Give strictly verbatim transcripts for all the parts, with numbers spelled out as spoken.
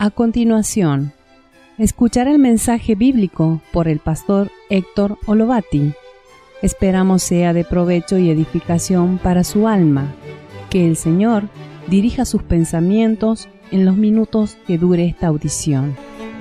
A continuación, escuchar el mensaje bíblico por el pastor Héctor Olovati. Esperamos sea de provecho y edificación para su alma. Que el Señor dirija sus pensamientos en los minutos que dure esta audición.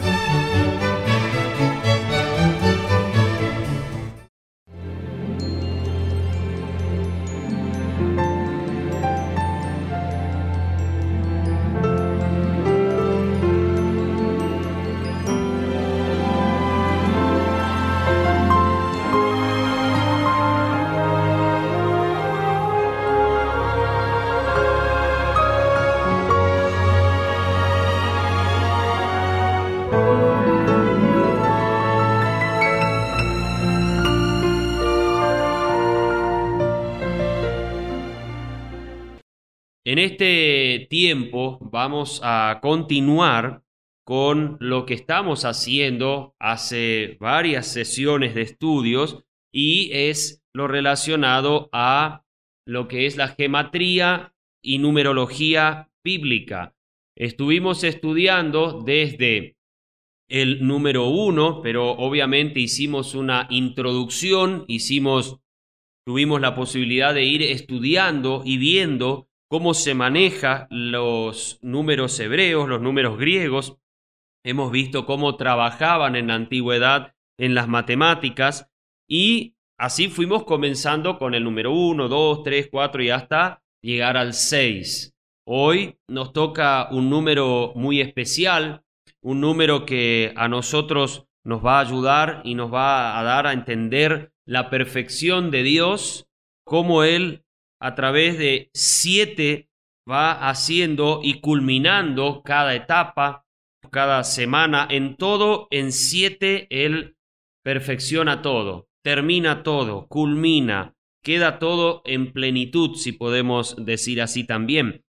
En este tiempo vamos a continuar con lo que estamos haciendo hace varias sesiones de estudios y es lo relacionado a lo que es la gematría y numerología bíblica. Estuvimos estudiando desde el número uno, pero obviamente hicimos una introducción, hicimos, tuvimos la posibilidad de ir estudiando y viendo cómo se maneja los números hebreos, los números griegos. Hemos visto cómo trabajaban en la antigüedad en las matemáticas y así fuimos comenzando con el número uno, dos, tres, cuatro y hasta llegar al seis. Hoy nos toca un número muy especial, un número que a nosotros nos va a ayudar y nos va a dar a entender la perfección de Dios, cómo Él a través de siete va haciendo y culminando cada etapa, cada semana, en todo, en siete Él perfecciona todo, termina todo, culmina, queda todo en plenitud, si podemos decir así también.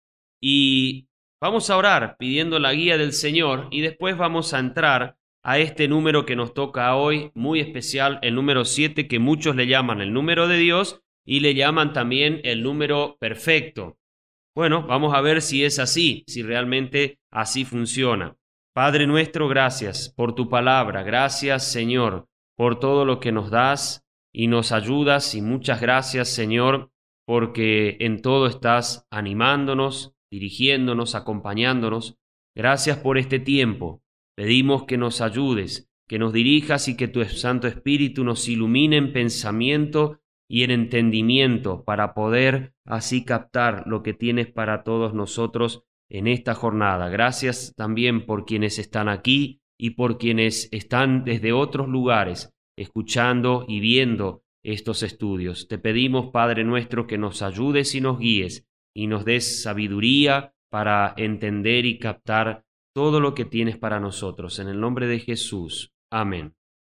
Y vamos a orar pidiendo la guía del Señor y después vamos a entrar a este número que nos toca hoy, muy especial, el número siete, que muchos le llaman el número de Dios, y le llaman también el número perfecto. Bueno, vamos a ver si es así, si realmente así funciona. Padre nuestro, gracias por tu palabra, gracias Señor por todo lo que nos das y nos ayudas, y muchas gracias Señor porque en todo estás animándonos, dirigiéndonos, acompañándonos. Gracias por este tiempo, pedimos que nos ayudes, que nos dirijas y que tu Santo Espíritu nos ilumine en pensamiento y en entendimiento para poder así captar lo que tienes para todos nosotros en esta jornada. Gracias también por quienes están aquí y por quienes están desde otros lugares escuchando y viendo estos estudios. Te pedimos, Padre nuestro, que nos ayudes y nos guíes y nos des sabiduría para entender y captar todo lo que tienes para nosotros. En el nombre de Jesús. Amén.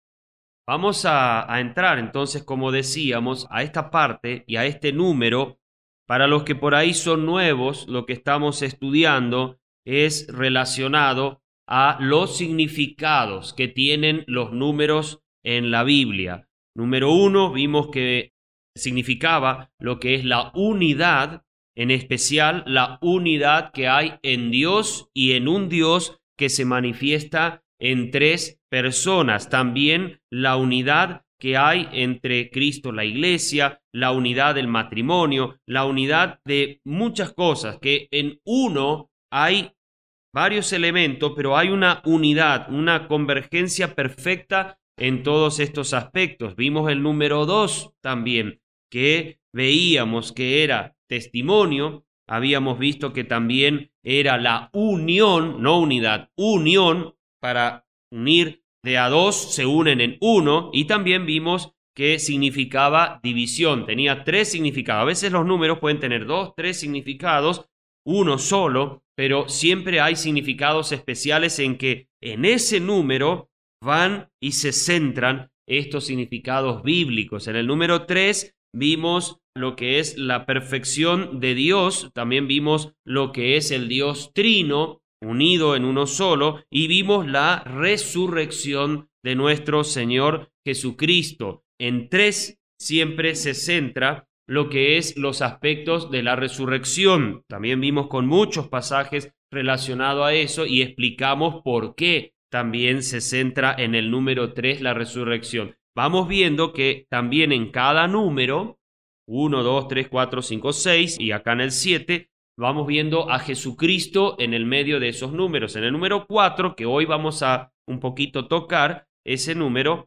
Vamos a, a entrar entonces, como decíamos, a esta parte y a este número. Para los que por ahí son nuevos, lo que estamos estudiando es relacionado a los significados que tienen los números en la Biblia. Número uno, vimos que significaba lo que es la unidad, en especial la unidad que hay en Dios y en un Dios que se manifiesta en tres personas. También la unidad que hay entre Cristo, la Iglesia, la unidad del matrimonio, la unidad de muchas cosas, que en uno hay varios elementos, pero hay una unidad, una convergencia perfecta en todos estos aspectos. Vimos el número dos también, que veíamos que era testimonio. Habíamos visto que también era la unión, no unidad, unión, para unir de a dos, se unen en uno, y también vimos que significaba división, tenía tres significados. A veces los números pueden tener dos, tres significados, uno solo, pero siempre hay significados especiales en que en ese número van y se centran estos significados bíblicos. En el número tres vimos lo que es la perfección de Dios, también vimos lo que es el Dios trino, unido en uno solo, y vimos la resurrección de nuestro Señor Jesucristo. En tres siempre se centra lo que es los aspectos de la resurrección. También vimos con muchos pasajes relacionados a eso y explicamos por qué también se centra en el número tres la resurrección. Vamos viendo que también en cada número, uno, dos, tres, cuatro, cinco, seis, y acá en el siete, vamos viendo a Jesucristo en el medio de esos números. En el número cuatro, que hoy vamos a un poquito tocar, ese número,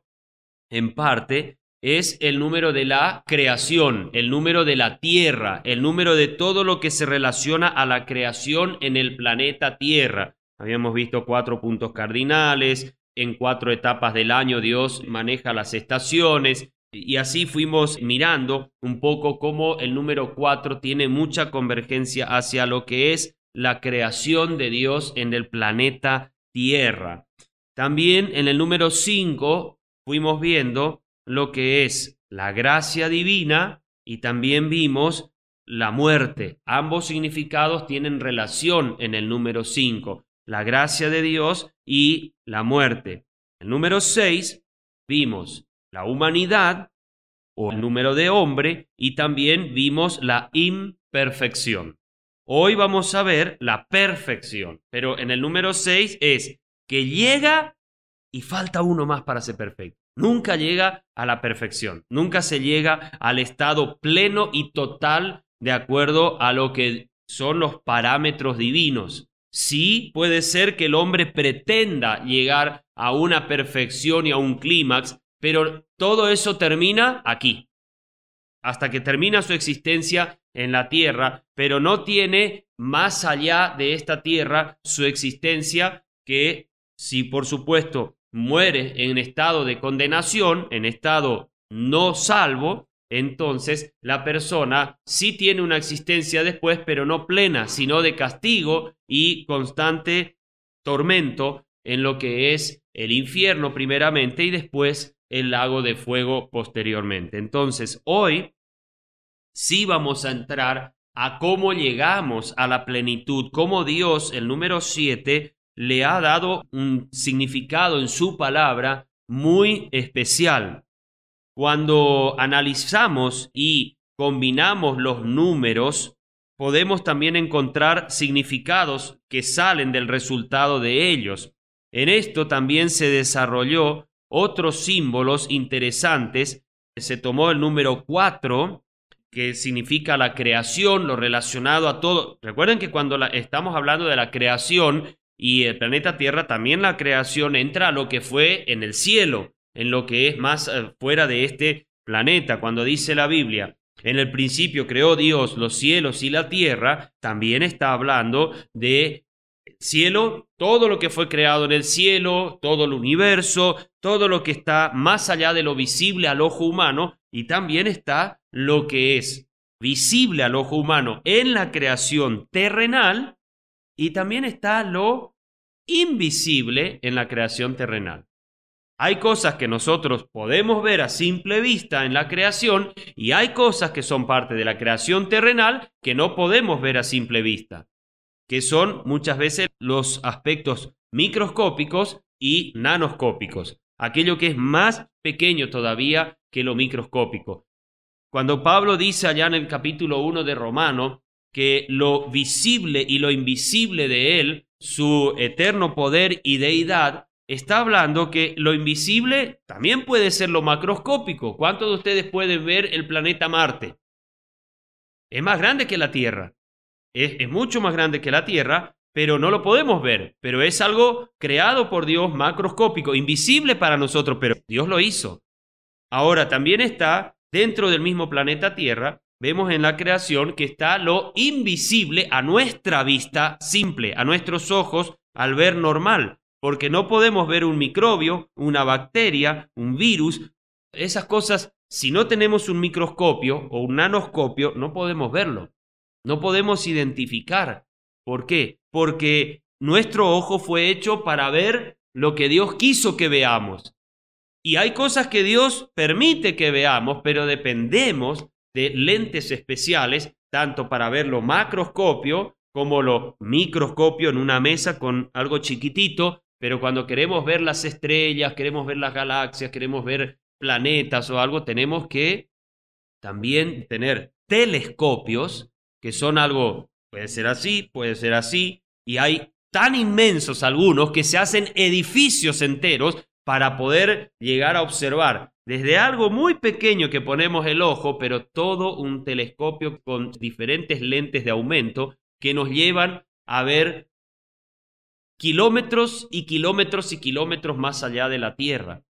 en parte, es el número de la creación, el número de la tierra, el número de todo lo que se relaciona a la creación en el planeta Tierra. Habíamos visto cuatro puntos cardinales, en cuatro etapas del año Dios maneja las estaciones, y así fuimos mirando un poco cómo el número cuatro tiene mucha convergencia hacia lo que es la creación de Dios en el planeta Tierra. También en el número cinco fuimos viendo lo que es la gracia divina y también vimos la muerte. Ambos significados tienen relación en el número cinco, la gracia de Dios y la muerte. El número seis vimos la humanidad o el número de hombre y también vimos la imperfección. Hoy vamos a ver la perfección, pero en el número seis es que llega y falta uno más para ser perfecto. Nunca llega a la perfección, nunca se llega al estado pleno y total de acuerdo a lo que son los parámetros divinos. Sí puede ser que el hombre pretenda llegar a una perfección y a un clímax, pero todo eso termina aquí, hasta que termina su existencia en la tierra, pero no tiene más allá de esta tierra su existencia, que si por supuesto muere en estado de condenación, en estado no salvo, entonces la persona sí tiene una existencia después, pero no plena, sino de castigo y constante tormento en lo que es el infierno primeramente y después el lago de fuego posteriormente. Entonces hoy sí vamos a entrar a cómo llegamos a la plenitud, cómo Dios, el número siete, le ha dado un significado en su palabra muy especial. Cuando analizamos y combinamos los números, podemos también encontrar significados que salen del resultado de ellos. En esto también se desarrolló otros símbolos interesantes. Se tomó el número cuatro, que significa la creación, lo relacionado a todo. Recuerden que cuando la, estamos hablando de la creación y el planeta Tierra, también la creación entra a lo que fue en el cielo, en lo que es más eh, fuera de este planeta. Cuando dice la Biblia, en el principio creó Dios los cielos y la tierra, también está hablando de cielo, todo lo que fue creado en el cielo, todo el universo, todo lo que está más allá de lo visible al ojo humano, y también está lo que es visible al ojo humano en la creación terrenal, y también está lo invisible en la creación terrenal. Hay cosas que nosotros podemos ver a simple vista en la creación y hay cosas que son parte de la creación terrenal que no podemos ver a simple vista, que son muchas veces los aspectos microscópicos y nanoscópicos, aquello que es más pequeño todavía que lo microscópico. Cuando Pablo dice allá en el capítulo uno de Romano que lo visible y lo invisible de él, su eterno poder y deidad, está hablando que lo invisible también puede ser lo macroscópico. ¿Cuántos de ustedes pueden ver el planeta Marte? Es más grande que la Tierra. Es, es mucho más grande que la Tierra, pero no lo podemos ver. Pero es algo creado por Dios, macroscópico, invisible para nosotros, pero Dios lo hizo. Ahora también está dentro del mismo planeta Tierra. Vemos en la creación que está lo invisible a nuestra vista simple, a nuestros ojos al ver normal, porque no podemos ver un microbio, una bacteria, un virus. Esas cosas, si no tenemos un microscopio o un nanoscopio, no podemos verlo, no podemos identificar. ¿Por qué? Porque nuestro ojo fue hecho para ver lo que Dios quiso que veamos. Y hay cosas que Dios permite que veamos, pero dependemos de lentes especiales, tanto para ver lo macroscopio como lo microscopio en una mesa con algo chiquitito, pero cuando queremos ver las estrellas, queremos ver las galaxias, queremos ver planetas o algo, tenemos que también tener telescopios, que son algo, puede ser así, puede ser así, y hay tan inmensos algunos que se hacen edificios enteros para poder llegar a observar desde algo muy pequeño que ponemos el ojo, pero todo un telescopio con diferentes lentes de aumento que nos llevan a ver kilómetros y kilómetros y kilómetros más allá de la Tierra.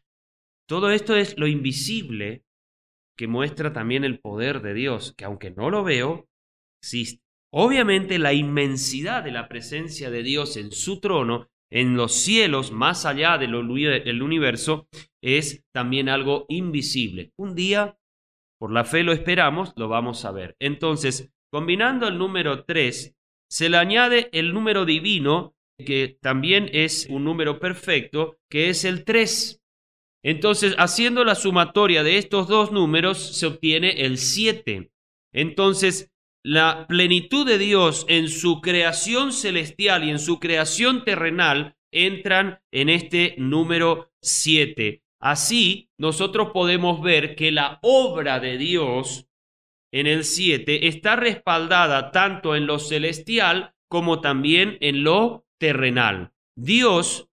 Todo esto es lo invisible que muestra también el poder de Dios, que aunque no lo veo, existe. Obviamente la inmensidad de la presencia de Dios en su trono, en los cielos, más allá del universo, es también algo invisible. Un día, por la fe lo esperamos, lo vamos a ver. Entonces, combinando el número tres, se le añade el número divino, que también es un número perfecto, que es el tres. Entonces, haciendo la sumatoria de estos dos números, se obtiene el siete. Entonces, la plenitud de Dios en su creación celestial y en su creación terrenal entran en este número siete. Así, nosotros podemos ver que la obra de Dios en el siete está respaldada tanto en lo celestial como también en lo terrenal. Dios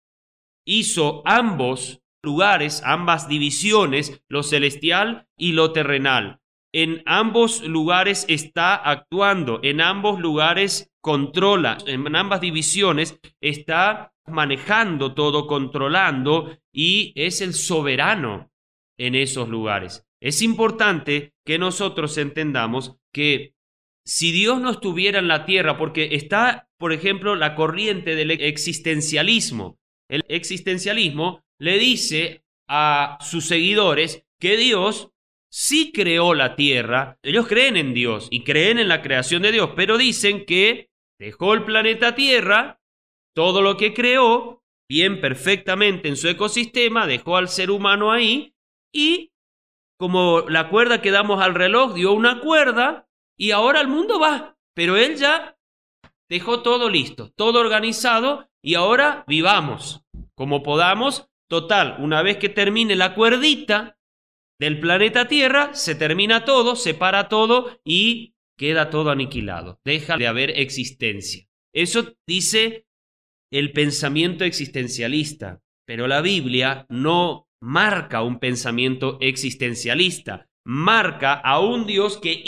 hizo ambos lugares, ambas divisiones, lo celestial y lo terrenal. En ambos lugares está actuando, en ambos lugares controla, en ambas divisiones está manejando todo, controlando, y es el soberano en esos lugares. Es importante que nosotros entendamos que si Dios no estuviera en la tierra, porque está, por ejemplo, la corriente del existencialismo. El existencialismo le dice a sus seguidores que Dios sí creó la tierra. Ellos creen en Dios y creen en la creación de Dios, pero dicen que dejó el planeta Tierra, todo lo que creó, bien perfectamente en su ecosistema, dejó al ser humano ahí, y como la cuerda que damos al reloj dio una cuerda, y ahora el mundo va, pero él ya dejó todo listo, todo organizado, y ahora vivamos como podamos. Total, una vez que termine la cuerdita del planeta Tierra, se termina todo, se para todo y queda todo aniquilado. Deja de haber existencia. Eso dice el pensamiento existencialista, pero la Biblia no marca un pensamiento existencialista, marca a un Dios que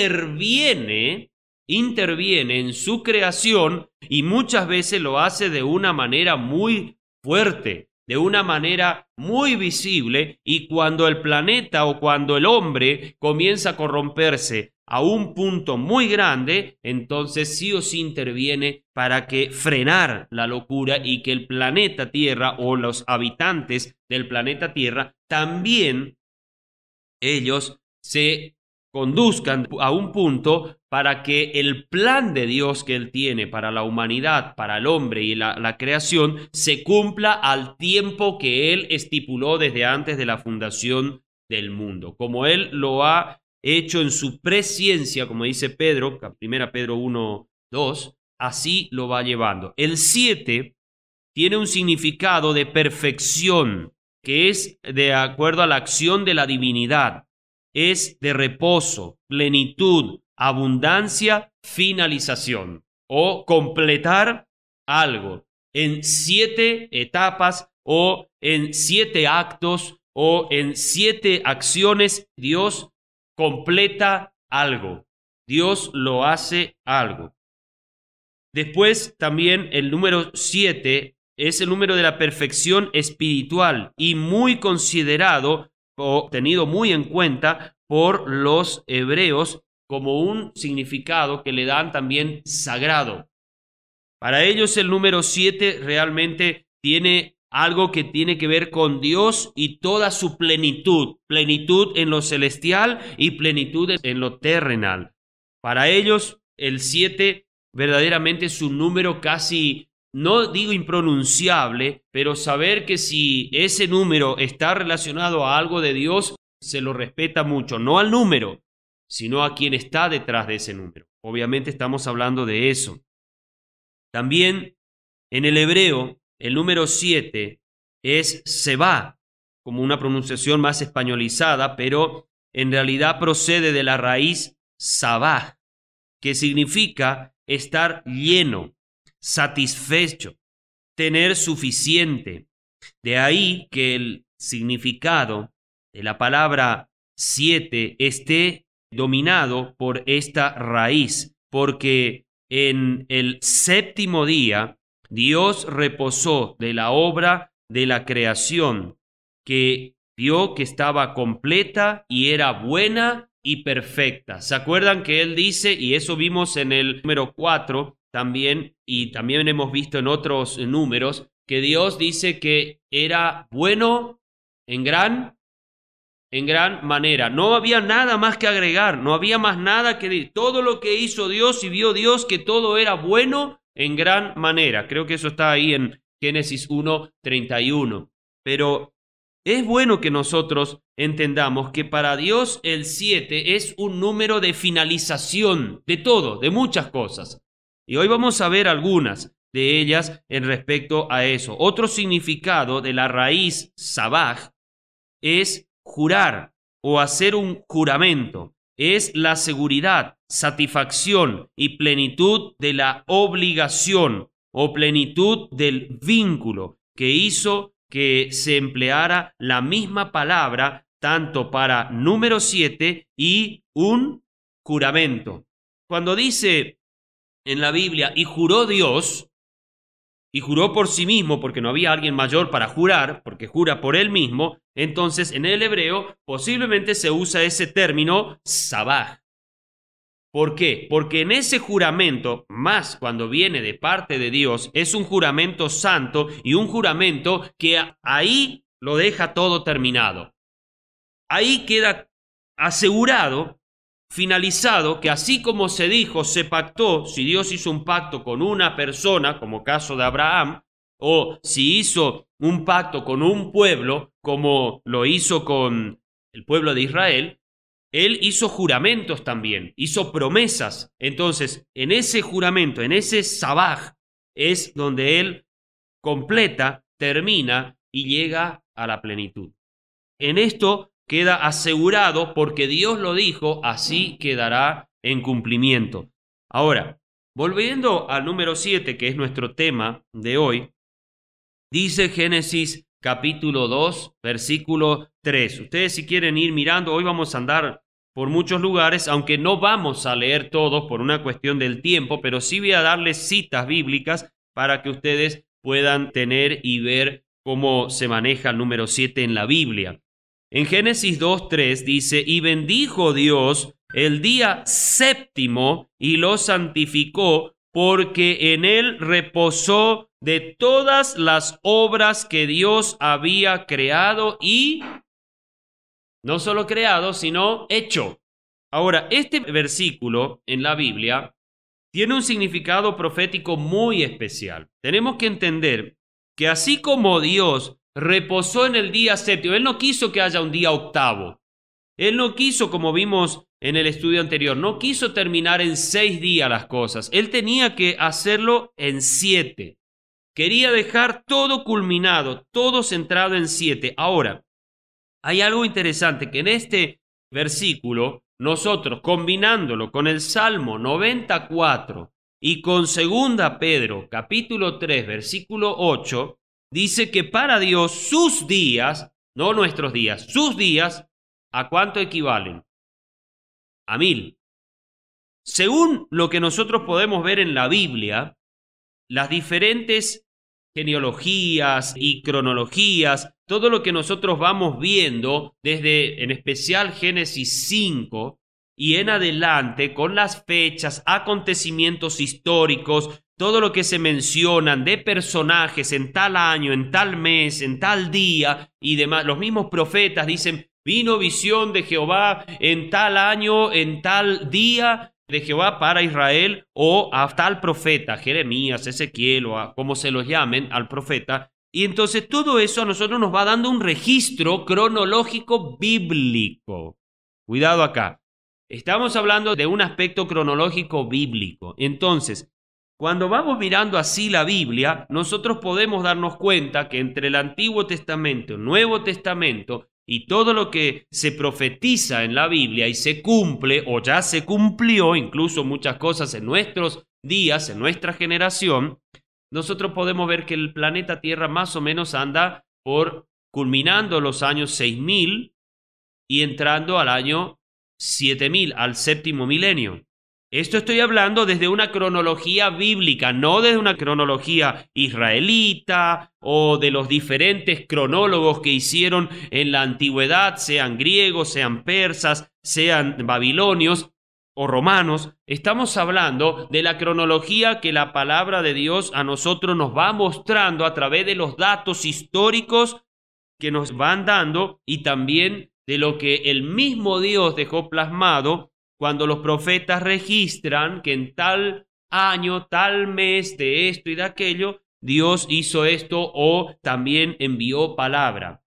interviene, interviene en su creación, y muchas veces lo hace de una manera muy fuerte, de una manera muy visible, y cuando el planeta o cuando el hombre comienza a corromperse a un punto muy grande, entonces sí o sí interviene para que frenar la locura y que el planeta Tierra o los habitantes del planeta Tierra también ellos se conduzcan a un punto para que el plan de Dios que Él tiene para la humanidad, para el hombre y la, la creación, se cumpla al tiempo que Él estipuló desde antes de la fundación del mundo. Como Él lo ha hecho en su presciencia, como dice Pedro, primera Pedro uno, dos, así lo va llevando. El siete tiene un significado de perfección, que es de acuerdo a la acción de la divinidad. Es de reposo, plenitud, abundancia, finalización o completar algo en siete etapas o en siete actos o en siete acciones. Dios completa algo, Dios lo hace algo. Después también el número siete es el número de la perfección espiritual y muy considerado o tenido muy en cuenta por los hebreos como un significado que le dan también sagrado. Para ellos el número siete realmente tiene algo que tiene que ver con Dios y toda su plenitud, plenitud en lo celestial y plenitud en lo terrenal. Para ellos el siete verdaderamente es un número casi, no digo impronunciable, pero saber que si ese número está relacionado a algo de Dios, se lo respeta mucho, no al número, sino a quien está detrás de ese número. Obviamente estamos hablando de eso. También en el hebreo, el número siete es Seba, como una pronunciación más españolizada, pero en realidad procede de la raíz sabaj, que significa estar lleno, satisfecho, tener suficiente. De ahí que el significado de la palabra siete esté dominado por esta raíz, porque en el séptimo día Dios reposó de la obra de la creación, que vio que estaba completa y era buena y perfecta. ¿Se acuerdan que Él dice, y eso vimos en el número cuatro también, y también hemos visto en otros números, que Dios dice que era bueno en gran, en gran manera. No había nada más que agregar, no había más nada que decir. Todo lo que hizo Dios y vio Dios que todo era bueno en gran manera. Creo que eso está ahí en Génesis uno, treinta y uno. Pero es bueno que nosotros entendamos que para Dios el siete es un número de finalización de todo, de muchas cosas. Y hoy vamos a ver algunas de ellas en respecto a eso. Otro significado de la raíz sabaj es jurar o hacer un juramento. Es la seguridad, satisfacción y plenitud de la obligación o plenitud del vínculo que hizo que se empleara la misma palabra tanto para número siete y un juramento. Cuando dice en la Biblia, y juró Dios, y juró por sí mismo, porque no había alguien mayor para jurar, porque jura por él mismo, entonces en el hebreo posiblemente se usa ese término sabaj. ¿Por qué? Porque en ese juramento, más cuando viene de parte de Dios, es un juramento santo y un juramento que ahí lo deja todo terminado. Ahí queda asegurado, finalizado, que así como se dijo, se pactó, si Dios hizo un pacto con una persona, como caso de Abraham, o si hizo un pacto con un pueblo, como lo hizo con el pueblo de Israel, Él hizo juramentos también, hizo promesas. Entonces, en ese juramento, en ese sabaj, es donde Él completa, termina y llega a la plenitud. En esto queda asegurado porque Dios lo dijo, así quedará en cumplimiento. Ahora, volviendo al número siete, que es nuestro tema de hoy, dice Génesis capítulo dos, versículo tres. Ustedes si quieren ir mirando, hoy vamos a andar por muchos lugares, aunque no vamos a leer todos por una cuestión del tiempo, pero sí voy a darles citas bíblicas para que ustedes puedan tener y ver cómo se maneja el número siete en la Biblia. En Génesis dos, tres dice, y bendijo Dios el día séptimo y lo santificó, porque en él reposó de todas las obras que Dios había creado y no solo creado, sino hecho. Ahora, este versículo en la Biblia tiene un significado profético muy especial. Tenemos que entender que así como Dios reposó en el día séptimo, Él no quiso que haya un día octavo. Él no quiso, como vimos en el estudio anterior, no quiso terminar en seis días las cosas. Él tenía que hacerlo en siete. Quería dejar todo culminado, todo centrado en siete. Ahora, hay algo interesante que en este versículo, nosotros combinándolo con el Salmo noventa y cuatro y con segunda Pedro capítulo tres, versículo ocho, dice que para Dios sus días, no nuestros días, sus días, ¿a cuánto equivalen? A mil. Según lo que nosotros podemos ver en la Biblia, las diferentes genealogías y cronologías, todo lo que nosotros vamos viendo desde en especial Génesis cinco y en adelante con las fechas, acontecimientos históricos, todo lo que se mencionan de personajes en tal año, en tal mes, en tal día y demás. Los mismos profetas dicen, vino visión de Jehová en tal año, en tal día de Jehová para Israel, o a tal profeta, Jeremías, Ezequiel, o a como se los llamen al profeta. Y entonces todo eso a nosotros nos va dando un registro cronológico bíblico. Cuidado acá. Estamos hablando de un aspecto cronológico bíblico. Entonces, cuando vamos mirando así la Biblia, nosotros podemos darnos cuenta que entre el Antiguo Testamento y el Nuevo Testamento y todo lo que se profetiza en la Biblia y se cumple o ya se cumplió, incluso muchas cosas en nuestros días, en nuestra generación, nosotros podemos ver que el planeta Tierra más o menos anda por culminando los años seis mil y entrando al año siete mil, al séptimo milenio. Esto estoy hablando desde una cronología bíblica, no desde una cronología israelita o de los diferentes cronólogos que hicieron en la antigüedad, sean griegos, sean persas, sean babilonios o romanos. Estamos hablando de la cronología que la palabra de Dios a nosotros nos va mostrando a través de los datos históricos que nos van dando y también de lo que el mismo Dios dejó plasmado cuando los profetas registran que en tal año, tal mes, de esto y de aquello, Dios hizo esto o también envió palabra.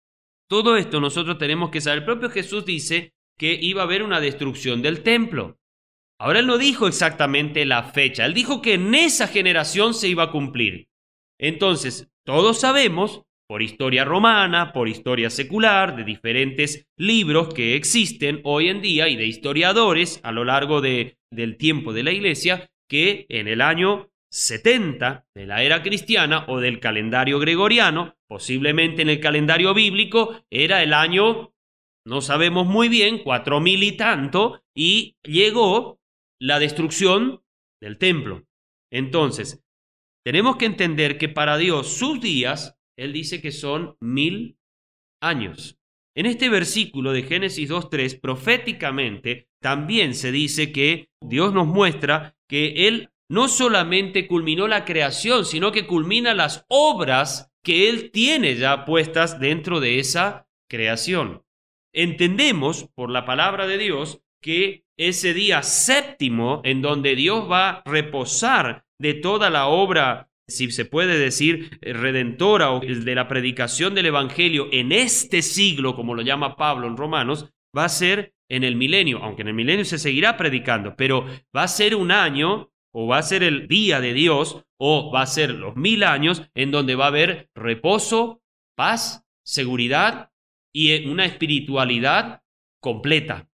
Todo esto nosotros tenemos que saber. El propio Jesús dice que iba a haber una destrucción del templo. Ahora él no dijo exactamente la fecha, él dijo que en esa generación se iba a cumplir. Entonces, todos sabemos, por historia romana, por historia secular, de diferentes libros que existen hoy en día y de historiadores a lo largo de, del tiempo de la iglesia, que en el año setenta de la era cristiana o del calendario gregoriano, posiblemente en el calendario bíblico, era el año, no sabemos muy bien, cuatro mil y tanto, y llegó la destrucción del templo. Entonces, tenemos que entender que para Dios sus días, Él dice que son mil años. En este versículo de Génesis dos tres, proféticamente, también se dice que Dios nos muestra que Él no solamente culminó la creación, sino que culmina las obras que Él tiene ya puestas dentro de esa creación. Entendemos por la palabra de Dios que ese día séptimo en donde Dios va a reposar de toda la obra, si se puede decir, redentora o de la predicación del evangelio en este siglo, como lo llama Pablo en Romanos, va a ser en el milenio, aunque en el milenio se seguirá predicando, pero va a ser un año o va a ser el día de Dios o va a ser los mil años en donde va a haber reposo, paz, seguridad y una espiritualidad completa.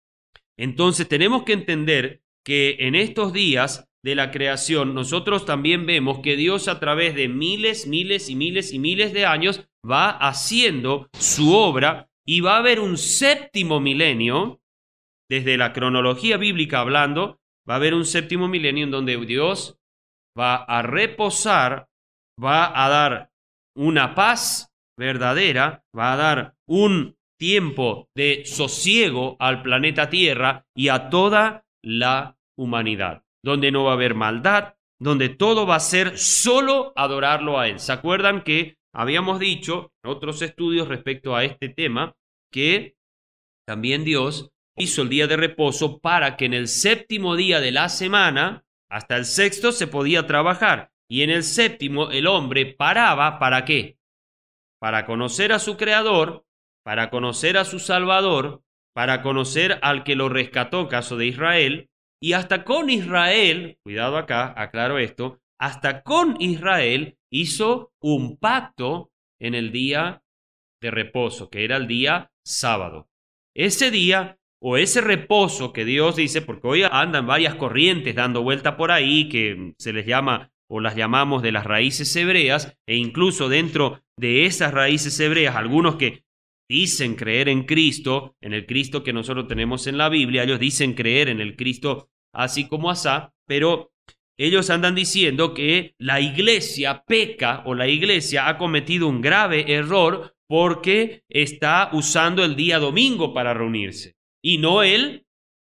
Entonces tenemos que entender que en estos días de la creación, nosotros también vemos que Dios a través de miles, miles y miles y miles de años va haciendo su obra y va a haber un séptimo milenio, desde la cronología bíblica hablando, va a haber un séptimo milenio en donde Dios va a reposar, va a dar una paz verdadera, va a dar un tiempo de sosiego al planeta Tierra y a toda la humanidad, donde no va a haber maldad, donde todo va a ser solo adorarlo a Él. ¿Se acuerdan que habíamos dicho en otros estudios respecto a este tema que también Dios hizo el día de reposo para que en el séptimo día de la semana, hasta el sexto se podía trabajar, y en el séptimo el hombre paraba, ¿para qué? Para conocer a su Creador, para conocer a su Salvador, para conocer al que lo rescató, caso de Israel, y hasta con Israel, cuidado acá, aclaro esto, hasta con Israel hizo un pacto en el día de reposo, que era el día sábado. Ese día o ese reposo que Dios dice, porque hoy andan varias corrientes dando vuelta por ahí que se les llama o las llamamos de las raíces hebreas, e incluso dentro de esas raíces hebreas, algunos que dicen creer en Cristo, en el Cristo que nosotros tenemos en la Biblia, ellos dicen creer en el Cristo así como asá, pero ellos andan diciendo que la iglesia peca o la iglesia ha cometido un grave error porque está usando el día domingo para reunirse y no el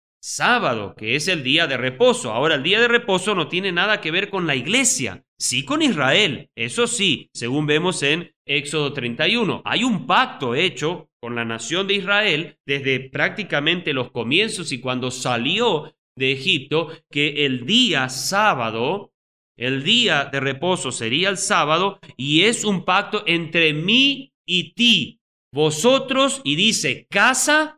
sábado, que es el día de reposo. Ahora, el día de reposo no tiene nada que ver con la iglesia, sí con Israel, eso sí, según vemos en Éxodo treinta y uno. Hay un pacto hecho con la nación de Israel desde prácticamente los comienzos y cuando salió de Egipto, que el día sábado, el día de reposo sería el sábado, y es un pacto entre mí y ti, vosotros, y dice, casa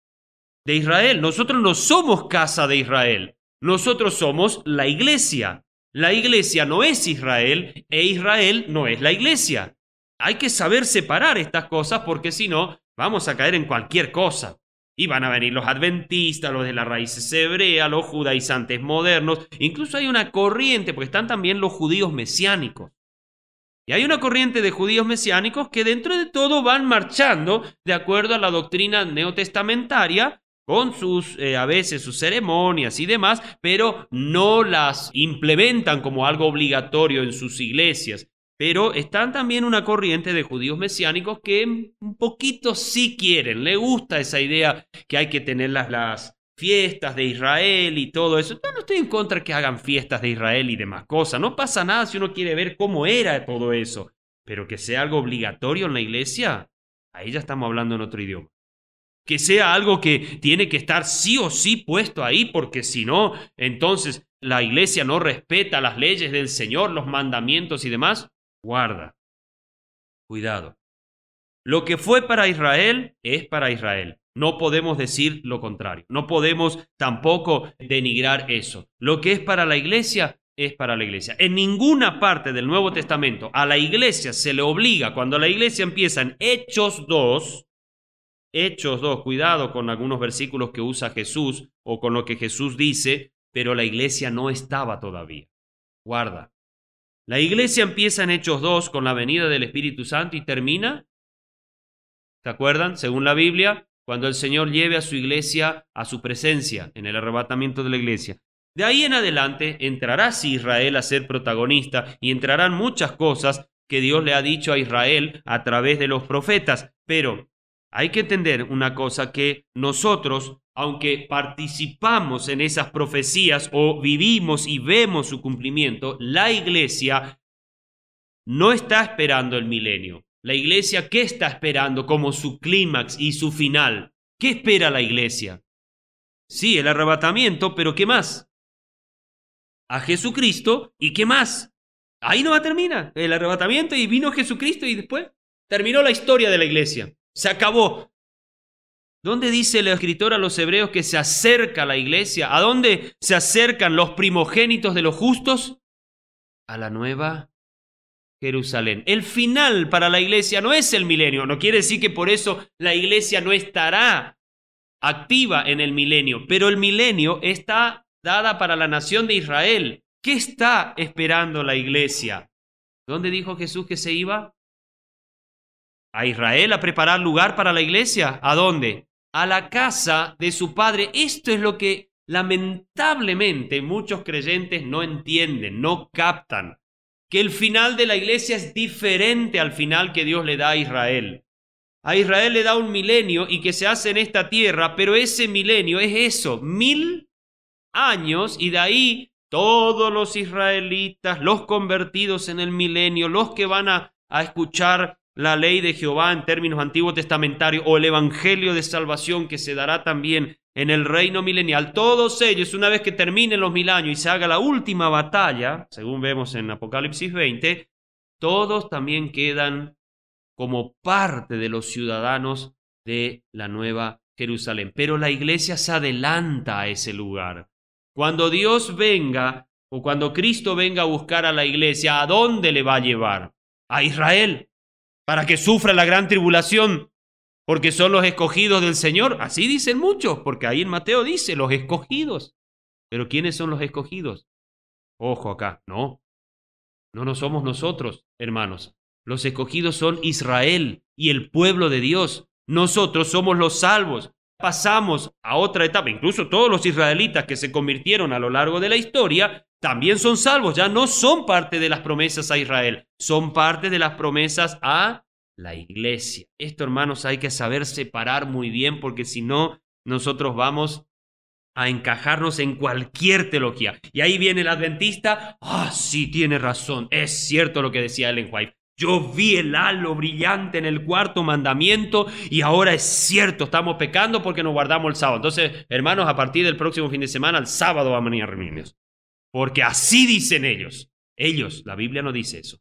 de Israel. Nosotros no somos casa de Israel, nosotros somos la iglesia. La iglesia no es Israel e Israel no es la iglesia. Hay que saber separar estas cosas porque si no, vamos a caer en cualquier cosa. Y van a venir los adventistas, los de las raíces hebreas, los judaizantes modernos. Incluso hay una corriente, porque están también los judíos mesiánicos. Y hay una corriente de judíos mesiánicos que dentro de todo van marchando de acuerdo a la doctrina neotestamentaria, con sus, eh, a veces sus ceremonias y demás, pero no las implementan como algo obligatorio en sus iglesias. Pero están también una corriente de judíos mesiánicos que un poquito sí quieren, le gusta esa idea que hay que tener las, las fiestas de Israel y todo eso. Yo no estoy en contra que hagan fiestas de Israel y demás cosas, no pasa nada si uno quiere ver cómo era todo eso, pero que sea algo obligatorio en la iglesia, ahí ya estamos hablando en otro idioma. Que sea algo que tiene que estar sí o sí puesto ahí, porque si no, entonces la iglesia no respeta las leyes del Señor, los mandamientos y demás. Guarda, cuidado. Lo que fue para Israel es para Israel. No podemos decir lo contrario. No podemos tampoco denigrar eso. Lo que es para la iglesia es para la iglesia. En ninguna parte del Nuevo Testamento a la iglesia se le obliga, cuando la iglesia empieza en Hechos dos, Hechos dos, cuidado con algunos versículos que usa Jesús o con lo que Jesús dice, pero la iglesia no estaba todavía. Guarda. La iglesia empieza en Hechos dos con la venida del Espíritu Santo y termina, ¿se acuerdan? Según la Biblia, cuando el Señor lleve a su iglesia a su presencia en el arrebatamiento de la iglesia. De ahí en adelante entrará sí Israel a ser protagonista y entrarán muchas cosas que Dios le ha dicho a Israel a través de los profetas, pero hay que entender una cosa, que nosotros, aunque participamos en esas profecías o vivimos y vemos su cumplimiento, la iglesia no está esperando el milenio. La iglesia, ¿qué está esperando como su clímax y su final? ¿Qué espera la iglesia? Sí, el arrebatamiento, pero ¿qué más? A Jesucristo, ¿y qué más? Ahí no va a terminar el arrebatamiento y vino Jesucristo y después terminó la historia de la iglesia. Se acabó. ¿Dónde dice el escritor a los hebreos que se acerca la iglesia? ¿A dónde se acercan los primogénitos de los justos? A la nueva Jerusalén. El final para la iglesia no es el milenio. No quiere decir que por eso la iglesia no estará activa en el milenio, pero el milenio está dada para la nación de Israel. ¿Qué está esperando la iglesia? ¿Dónde dijo Jesús que se iba? ¿A Israel a preparar lugar para la iglesia? ¿A dónde? A la casa de su Padre. Esto es lo que lamentablemente muchos creyentes no entienden, no captan. Que el final de la iglesia es diferente al final que Dios le da a Israel. A Israel le da un milenio y que se hace en esta tierra, pero ese milenio es eso, mil años, y de ahí todos los israelitas, los convertidos en el milenio, los que van a, a escuchar la ley de Jehová en términos antiguo testamentarios, o el evangelio de salvación que se dará también en el reino milenial, todos ellos, una vez que terminen los mil años y se haga la última batalla, según vemos en Apocalipsis veinte, todos también quedan como parte de los ciudadanos de la nueva Jerusalén. Pero la iglesia se adelanta a ese lugar. Cuando Dios venga, o cuando Cristo venga a buscar a la iglesia, ¿a dónde le va a llevar? A Israel, para que sufra la gran tribulación, porque son los escogidos del Señor. Así dicen muchos, porque ahí en Mateo dice los escogidos. Pero ¿quiénes son los escogidos? Ojo acá, no. No, no somos nosotros, hermanos. Los escogidos son Israel y el pueblo de Dios. Nosotros somos los salvos. Pasamos a otra etapa. Incluso todos los israelitas que se convirtieron a lo largo de la historia también son salvos. Ya no son parte de las promesas a Israel. Son parte de las promesas a la iglesia. Esto, hermanos, hay que saber separar muy bien, porque si no, nosotros vamos a encajarnos en cualquier teología. Y ahí viene el adventista. Ah, sí, tiene razón. Es cierto lo que decía Ellen White. Yo vi el halo brillante en el cuarto mandamiento y ahora es cierto, estamos pecando porque nos guardamos el sábado. Entonces, hermanos, a partir del próximo fin de semana, el sábado van a venir a reunirnos. Porque así dicen ellos. Ellos, la Biblia no dice eso.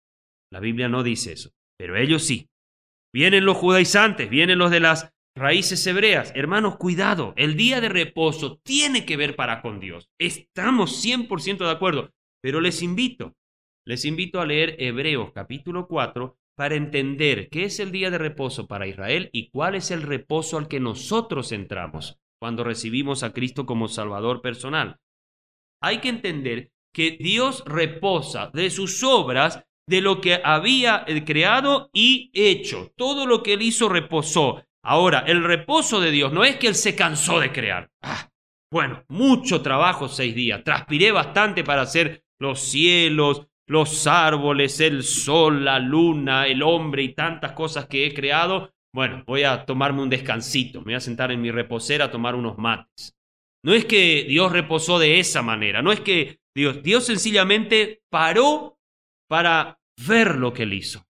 La Biblia no dice eso, pero ellos sí. Vienen los judaizantes, vienen los de las raíces hebreas. Hermanos, cuidado, el día de reposo tiene que ver para con Dios. Estamos cien por ciento de acuerdo, pero les invito. Les invito a leer Hebreos capítulo cuatro para entender qué es el día de reposo para Israel y cuál es el reposo al que nosotros entramos cuando recibimos a Cristo como Salvador personal. Hay que entender que Dios reposa de sus obras, de lo que había creado y hecho. Todo lo que Él hizo reposó. Ahora, el reposo de Dios no es que Él se cansó de crear. Ah, bueno, mucho trabajo, seis días. Transpiré bastante para hacer los cielos, los árboles, el sol, la luna, el hombre y tantas cosas que he creado. Bueno, voy a tomarme un descansito. Me voy a sentar en mi reposera a tomar unos mates. No es que Dios reposó de esa manera. No es que Dios, Dios sencillamente paró para ver lo que Él hizo.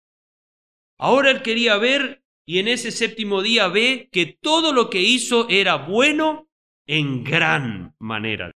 Ahora Él quería ver y en ese séptimo día ve que todo lo que hizo era bueno en gran manera.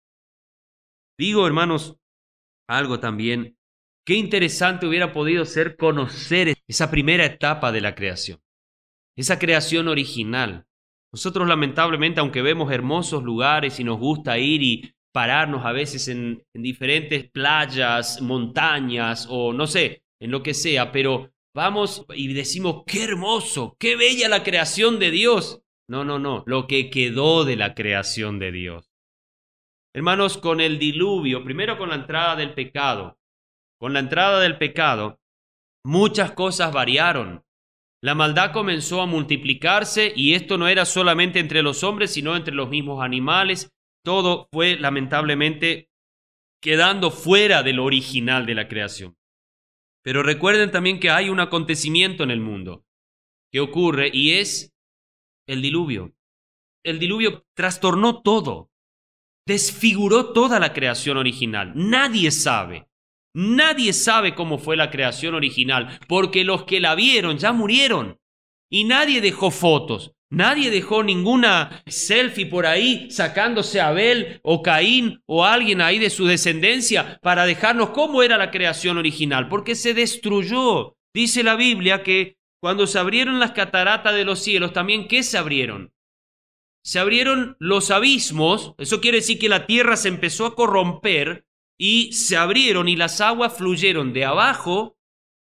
Digo, hermanos, algo también, qué interesante hubiera podido ser conocer esa primera etapa de la creación, esa creación original. Nosotros lamentablemente, aunque vemos hermosos lugares y nos gusta ir y pararnos a veces en, en diferentes playas, montañas o no sé, en lo que sea, pero vamos y decimos, qué hermoso, qué bella la creación de Dios. No, no, no, lo que quedó de la creación de Dios. Hermanos, con el diluvio, primero con la entrada del pecado, con la entrada del pecado, muchas cosas variaron. La maldad comenzó a multiplicarse y esto no era solamente entre los hombres, sino entre los mismos animales. Todo fue lamentablemente quedando fuera de lo original de la creación. Pero recuerden también que hay un acontecimiento en el mundo que ocurre y es el diluvio. El diluvio trastornó todo, desfiguró toda la creación original. Nadie sabe, nadie sabe cómo fue la creación original, porque los que la vieron ya murieron y nadie dejó fotos. Nadie dejó ninguna selfie por ahí sacándose a Abel o Caín o alguien ahí de su descendencia para dejarnos cómo era la creación original, porque se destruyó. Dice la Biblia que cuando se abrieron las cataratas de los cielos, también ¿qué se abrieron? Se abrieron los abismos. Eso quiere decir que la tierra se empezó a corromper y se abrieron y las aguas fluyeron de abajo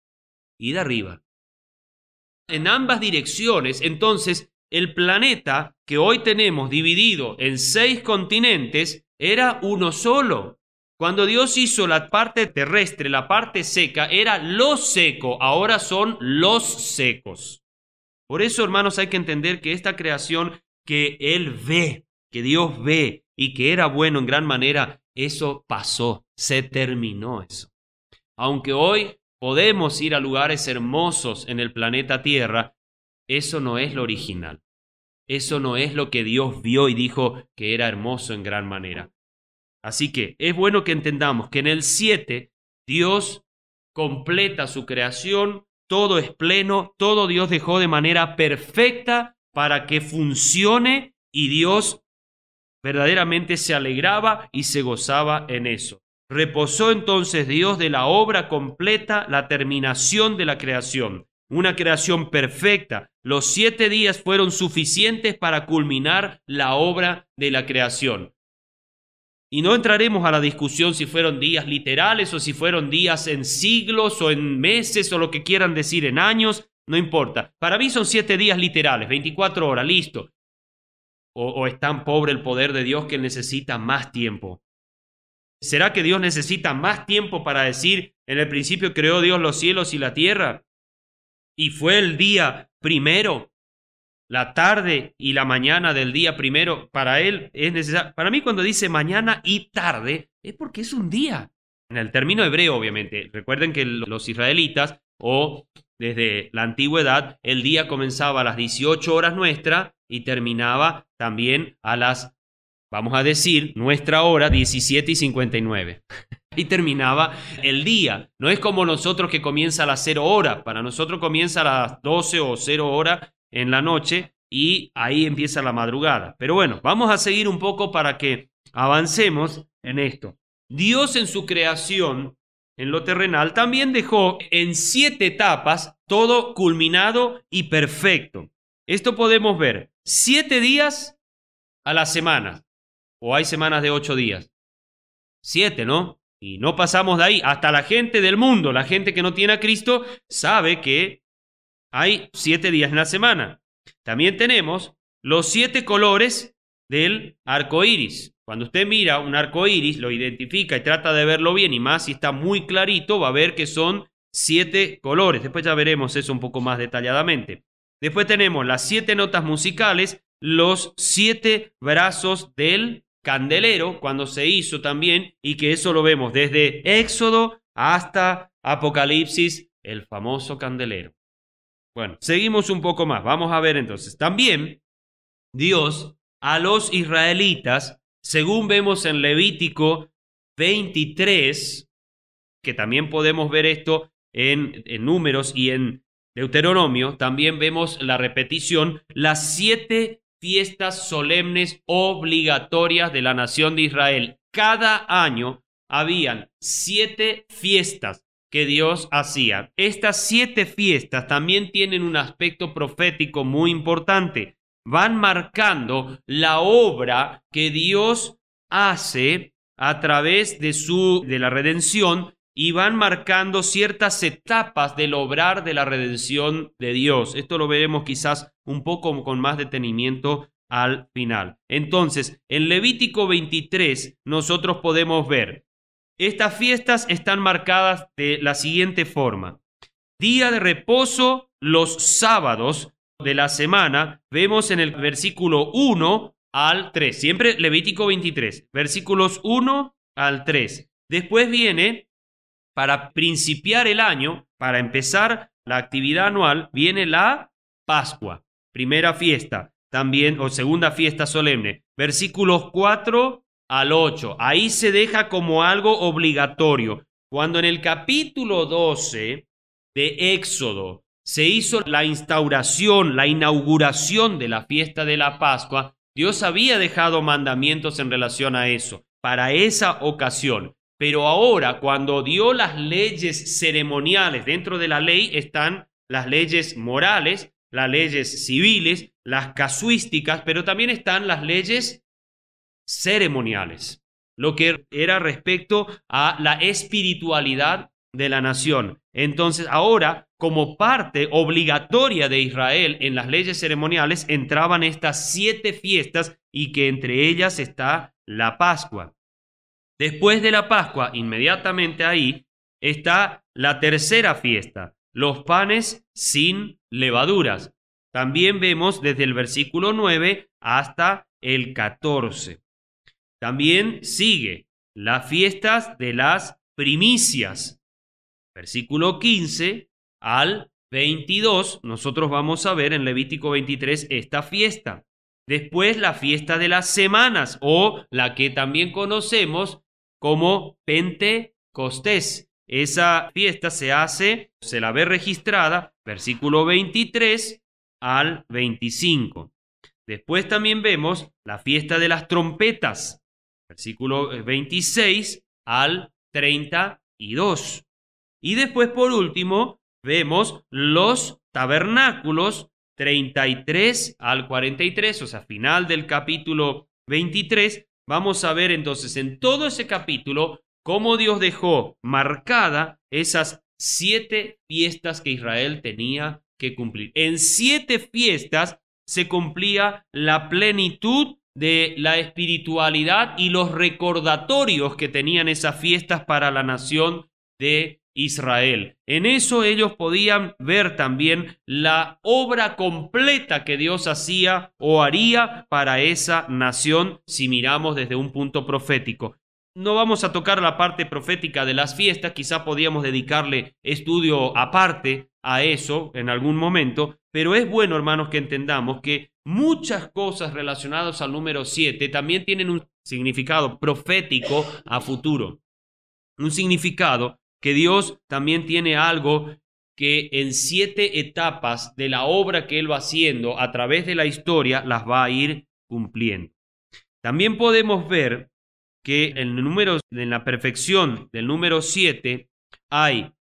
y de arriba. En ambas direcciones, entonces, el planeta que hoy tenemos dividido en seis continentes era uno solo. Cuando Dios hizo la parte terrestre, la parte seca, era lo seco, ahora son los secos. Por eso, hermanos, hay que entender que esta creación que Él ve, que Dios ve y que era bueno en gran manera, eso pasó, se terminó eso. Aunque hoy podemos ir a lugares hermosos en el planeta Tierra, eso no es lo original. Eso no es lo que Dios vio y dijo que era hermoso en gran manera. Así que es bueno que entendamos que en el siete Dios completa su creación, todo es pleno, todo Dios dejó de manera perfecta para que funcione y Dios verdaderamente se alegraba y se gozaba en eso. Reposó entonces Dios de la obra completa, la terminación de la creación. Una creación perfecta. Los siete días fueron suficientes para culminar la obra de la creación. Y no entraremos a la discusión si fueron días literales o si fueron días en siglos o en meses o lo que quieran decir en años, no importa. Para mí son siete días literales, veinticuatro horas, listo. O, o es tan pobre el poder de Dios que necesita más tiempo. ¿Será que Dios necesita más tiempo para decir, en el principio creó Dios los cielos y la tierra? Y fue el día primero, la tarde y la mañana del día primero, para él es necesario. Para mí cuando dice mañana y tarde, es porque es un día. En el término hebreo, obviamente. Recuerden que los israelitas, o desde la antigüedad, el día comenzaba a las dieciocho horas nuestra y terminaba también a las, vamos a decir, nuestra hora, diecisiete y cincuenta y nueve. Y terminaba el día. No es como nosotros que comienza a las cero horas. Para nosotros comienza a las doce o cero horas en la noche y ahí empieza la madrugada. Pero bueno, vamos a seguir un poco para que avancemos en esto. Dios en su creación, en lo terrenal, también dejó en siete etapas todo culminado y perfecto. Esto podemos ver. Siete días a la semana. O hay semanas de ocho días. Siete, ¿no? Y no pasamos de ahí. Hasta la gente del mundo, la gente que no tiene a Cristo, sabe que Hay siete días en la semana. También tenemos los siete colores del arco iris. Cuando usted mira un arco iris, lo identifica y trata de verlo bien, y más si está muy clarito, va a ver que son siete colores. Después ya veremos eso un poco más detalladamente. Después tenemos las siete notas musicales, los siete brazos del candelero, cuando se hizo también, y que eso lo vemos desde Éxodo hasta Apocalipsis, el famoso candelero. Bueno, seguimos un poco más. Vamos a ver entonces. También Dios a los israelitas, según vemos en Levítico veintitrés, que también podemos ver esto en, en Números y en Deuteronomio, también vemos la repetición, las siete fiestas solemnes obligatorias de la nación de Israel. Cada año habían siete fiestas que Dios hacía. Estas siete fiestas también tienen un aspecto profético muy importante. Van marcando la obra que Dios hace a través de su de la redención, y van marcando ciertas etapas del obrar de la redención de Dios. Esto lo veremos quizás un poco con más detenimiento al final. Entonces, en Levítico veintitrés nosotros podemos ver, estas fiestas están marcadas de la siguiente forma. Día de reposo los sábados de la semana, vemos en el versículo uno al tres, siempre Levítico veintitrés, versículos uno al tres. Después viene, para principiar el año, para empezar la actividad anual, viene la Pascua, primera fiesta, también, o segunda fiesta solemne, versículos cuatro al ocho. Ahí se deja como algo obligatorio. Cuando en el capítulo doce de Éxodo se hizo la instauración, la inauguración de la fiesta de la Pascua, Dios había dejado mandamientos en relación a eso, para esa ocasión. Pero ahora, cuando dio las leyes ceremoniales, dentro de la ley están las leyes morales, las leyes civiles, las casuísticas, pero también están las leyes ceremoniales, lo que era respecto a la espiritualidad de la nación. Entonces, ahora, como parte obligatoria de Israel en las leyes ceremoniales, entraban estas siete fiestas, y que entre ellas está la Pascua. Después de la Pascua, inmediatamente ahí, está la tercera fiesta, los panes sin levaduras. También vemos desde el versículo nueve hasta el catorce. También sigue las fiestas de las primicias. Versículo quince al veintidós, nosotros vamos a ver en Levítico veintitrés esta fiesta. Después la fiesta de las semanas, o la que también conocemos como Pentecostés. Esa fiesta se hace, se la ve registrada, versículo veintitrés al veinticinco. Después también vemos la fiesta de las trompetas, versículo veintiséis al treinta y dos. Y después, por último, vemos los tabernáculos, treinta y tres al cuarenta y tres, o sea, final del capítulo veintitrés. Vamos a ver entonces en todo ese capítulo cómo Dios dejó marcada esas siete fiestas que Israel tenía que cumplir. En siete fiestas se cumplía la plenitud de la espiritualidad y los recordatorios que tenían esas fiestas para la nación de Israel. En eso ellos podían ver también la obra completa que Dios hacía o haría para esa nación, si miramos desde un punto profético. No vamos a tocar la parte profética de las fiestas, quizá podíamos dedicarle estudio aparte a eso en algún momento, pero es bueno, hermanos, que entendamos que muchas cosas relacionadas al número siete también tienen un significado profético a futuro, un significado que Dios también tiene algo que en siete etapas de la obra que Él va haciendo a través de la historia las va a ir cumpliendo. También podemos ver que en, el número, en la perfección del número siete hay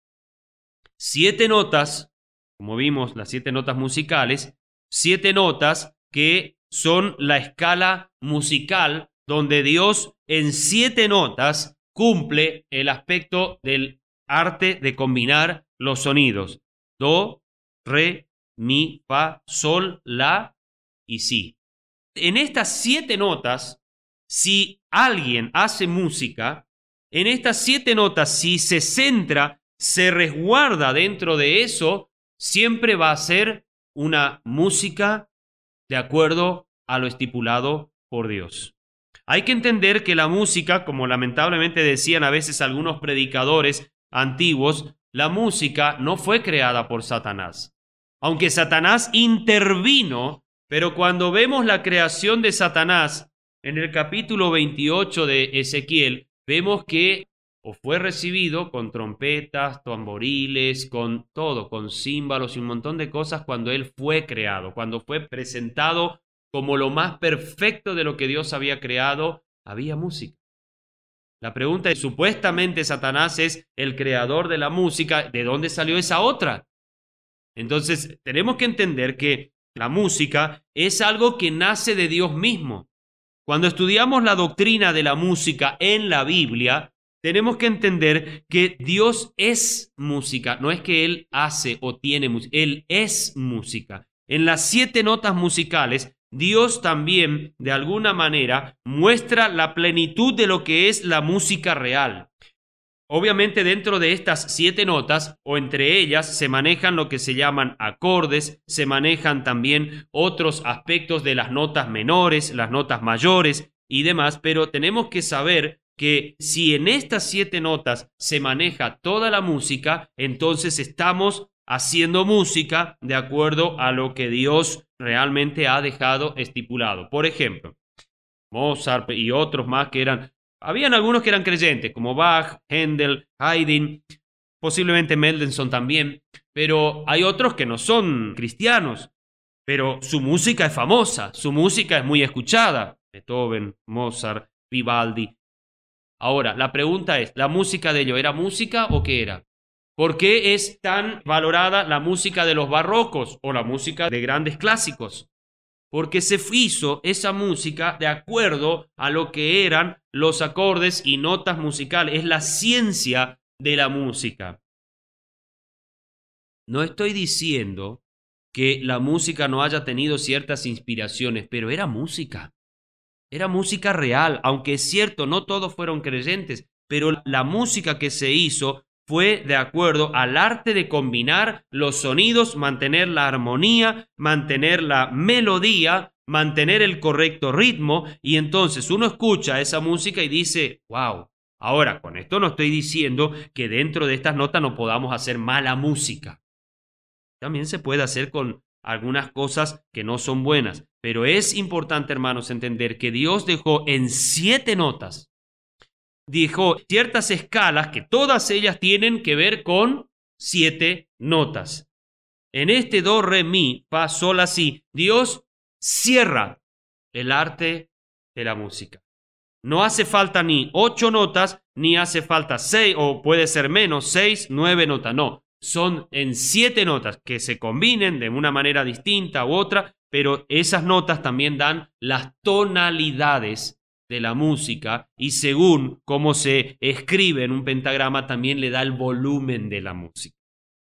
siete notas, como vimos, las siete notas musicales, siete notas que son la escala musical donde Dios en siete notas cumple el aspecto del arte de combinar los sonidos. Do, re, mi, fa, sol, la y si. En estas siete notas, si alguien hace música, en estas siete notas, si se centra, se resguarda dentro de eso, siempre va a ser una música de acuerdo a lo estipulado por Dios. Hay que entender que la música, como lamentablemente decían a veces algunos predicadores antiguos, la música no fue creada por Satanás. Aunque Satanás intervino, pero cuando vemos la creación de Satanás en el capítulo veintiocho de Ezequiel, vemos que o fue recibido con trompetas, tamboriles, con todo, con címbalos y un montón de cosas cuando él fue creado, cuando fue presentado como lo más perfecto de lo que Dios había creado, había música. La pregunta es, supuestamente Satanás es el creador de la música, ¿de dónde salió esa otra? Entonces, tenemos que entender que la música es algo que nace de Dios mismo. Cuando estudiamos la doctrina de la música en la Biblia, tenemos que entender que Dios es música, no es que Él hace o tiene música, Él es música. En las siete notas musicales, Dios también, de alguna manera, muestra la plenitud de lo que es la música real. Obviamente dentro de estas siete notas o entre ellas se manejan lo que se llaman acordes, se manejan también otros aspectos de las notas menores, las notas mayores y demás, pero tenemos que saber que si en estas siete notas se maneja toda la música, entonces estamos haciendo música de acuerdo a lo que Dios realmente ha dejado estipulado. Por ejemplo, Mozart y otros más que eran... Habían algunos que eran creyentes, como Bach, Händel, Haydn, posiblemente Mendelssohn también, pero hay otros que no son cristianos, pero su música es famosa, su música es muy escuchada. Beethoven, Mozart, Vivaldi. Ahora, la pregunta es, ¿la música de ellos era música o qué era? ¿Por qué es tan valorada la música de los barrocos o la música de grandes clásicos? Porque se hizo esa música de acuerdo a lo que eran los acordes y notas musicales. Es la ciencia de la música. No estoy diciendo que la música no haya tenido ciertas inspiraciones, pero era música. Era música real, aunque es cierto, no todos fueron creyentes, pero la música que se hizo fue de acuerdo al arte de combinar los sonidos, mantener la armonía, mantener la melodía, mantener el correcto ritmo, y entonces uno escucha esa música y dice, wow. Ahora, con esto no estoy diciendo que dentro de estas notas no podamos hacer mala música. También se puede hacer con algunas cosas que no son buenas, pero es importante, hermanos, entender que Dios dejó en siete notas dijo ciertas escalas que todas ellas tienen que ver con siete notas. En este do, re, mi, fa, sol, la, si, Dios cierra el arte de la música. No hace falta ni ocho notas, ni hace falta seis, o puede ser menos, seis, nueve notas. No, son en siete notas que se combinen de una manera distinta u otra, pero esas notas también dan las tonalidades de la música y según cómo se escribe en un pentagrama también le da el volumen de la música.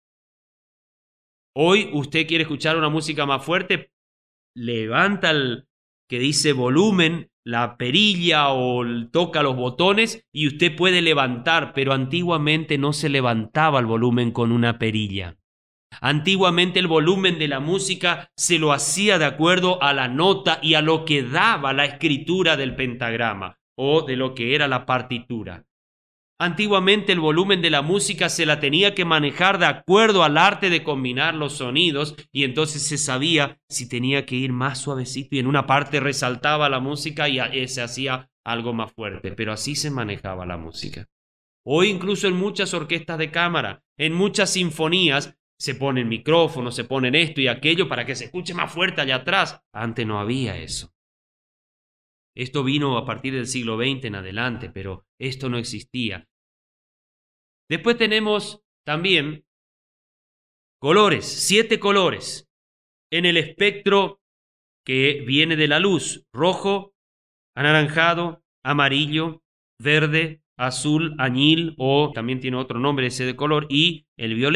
Hoy usted quiere escuchar una música más fuerte, levanta el que dice volumen, la perilla o toca los botones y usted puede levantar, pero antiguamente no se levantaba el volumen con una perilla. Antiguamente el volumen de la música se lo hacía de acuerdo a la nota y a lo que daba la escritura del pentagrama o de lo que era la partitura. Antiguamente el volumen de la música se la tenía que manejar de acuerdo al arte de combinar los sonidos y entonces se sabía si tenía que ir más suavecito y en una parte resaltaba la música y se hacía algo más fuerte, pero así se manejaba la música. Hoy incluso en muchas orquestas de cámara, en muchas sinfonías, se ponen micrófonos, se ponen esto y aquello para que se escuche más fuerte allá atrás. Antes no había eso. Esto vino a partir del siglo veinte en adelante, pero esto no existía. Después tenemos también colores, siete colores en el espectro que viene de la luz: rojo, anaranjado, amarillo, verde, azul, añil o también tiene otro nombre ese de color, y el violeta.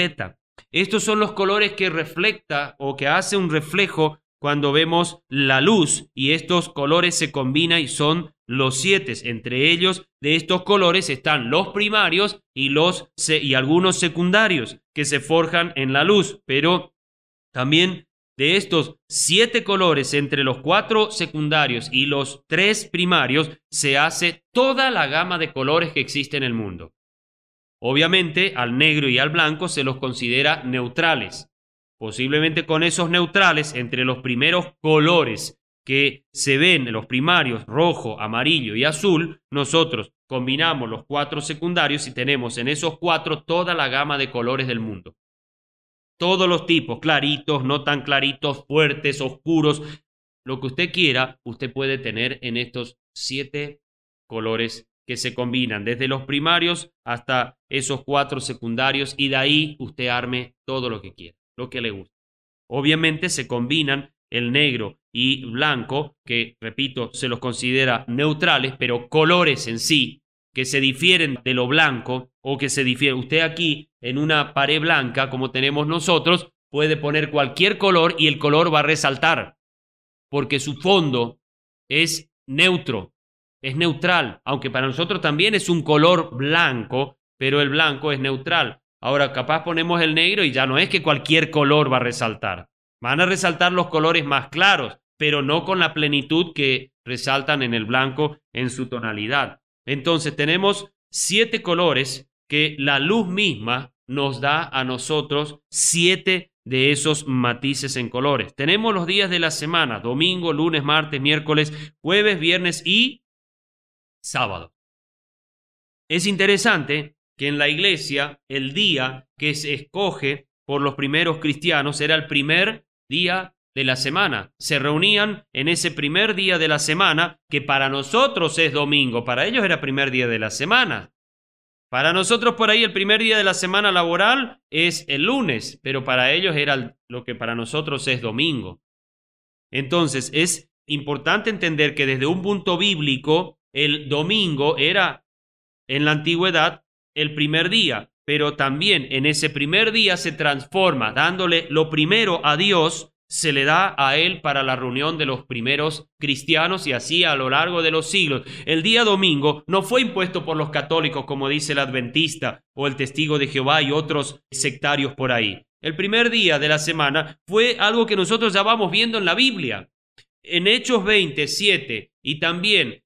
Estos son los colores que refleja o que hace un reflejo cuando vemos la luz, y estos colores se combinan y son los siete. Entre ellos, de estos colores están los primarios y, los, y algunos secundarios que se forjan en la luz, pero también de estos siete colores, entre los cuatro secundarios y los tres primarios, se hace toda la gama de colores que existe en el mundo. Obviamente, al negro y al blanco se los considera neutrales. Posiblemente con esos neutrales, entre los primeros colores que se ven en los primarios, rojo, amarillo y azul, nosotros combinamos los cuatro secundarios y tenemos en esos cuatro toda la gama de colores del mundo. Todos los tipos, claritos, no tan claritos, fuertes, oscuros, lo que usted quiera, usted puede tener en estos siete colores que se combinan, desde los primarios hasta esos cuatro secundarios, y de ahí usted arme todo lo que quiera, lo que le guste. Obviamente se combinan el negro y blanco, que, repito, se los considera neutrales, pero colores en sí, que se difieren de lo blanco o que se difieren. Usted aquí, en una pared blanca, como tenemos nosotros, puede poner cualquier color y el color va a resaltar, porque su fondo es neutro, es neutral, aunque para nosotros también es un color blanco, pero el blanco es neutral. Ahora, capaz ponemos el negro y ya no es que cualquier color va a resaltar. Van a resaltar los colores más claros, pero no con la plenitud que resaltan en el blanco en su tonalidad. Entonces tenemos siete colores que la luz misma nos da a nosotros, siete de esos matices en colores. Tenemos los días de la semana: domingo, lunes, martes, miércoles, jueves, viernes y sábado. Es interesante que en la iglesia el día que se escoge por los primeros cristianos era el primer día de la semana. Se reunían en ese primer día de la semana, que para nosotros es domingo, para ellos era primer día de la semana. Para nosotros por ahí el primer día de la semana laboral es el lunes, pero para ellos era lo que para nosotros es domingo. Entonces es importante entender que desde un punto bíblico el domingo era en la antigüedad el primer día, pero también en ese primer día se transforma, dándole lo primero a Dios, se le da a él para la reunión de los primeros cristianos, y así a lo largo de los siglos. El día domingo no fue impuesto por los católicos, como dice el adventista o el testigo de Jehová y otros sectarios por ahí. El primer día de la semana fue algo que nosotros ya vamos viendo en la Biblia. En Hechos veintisiete y también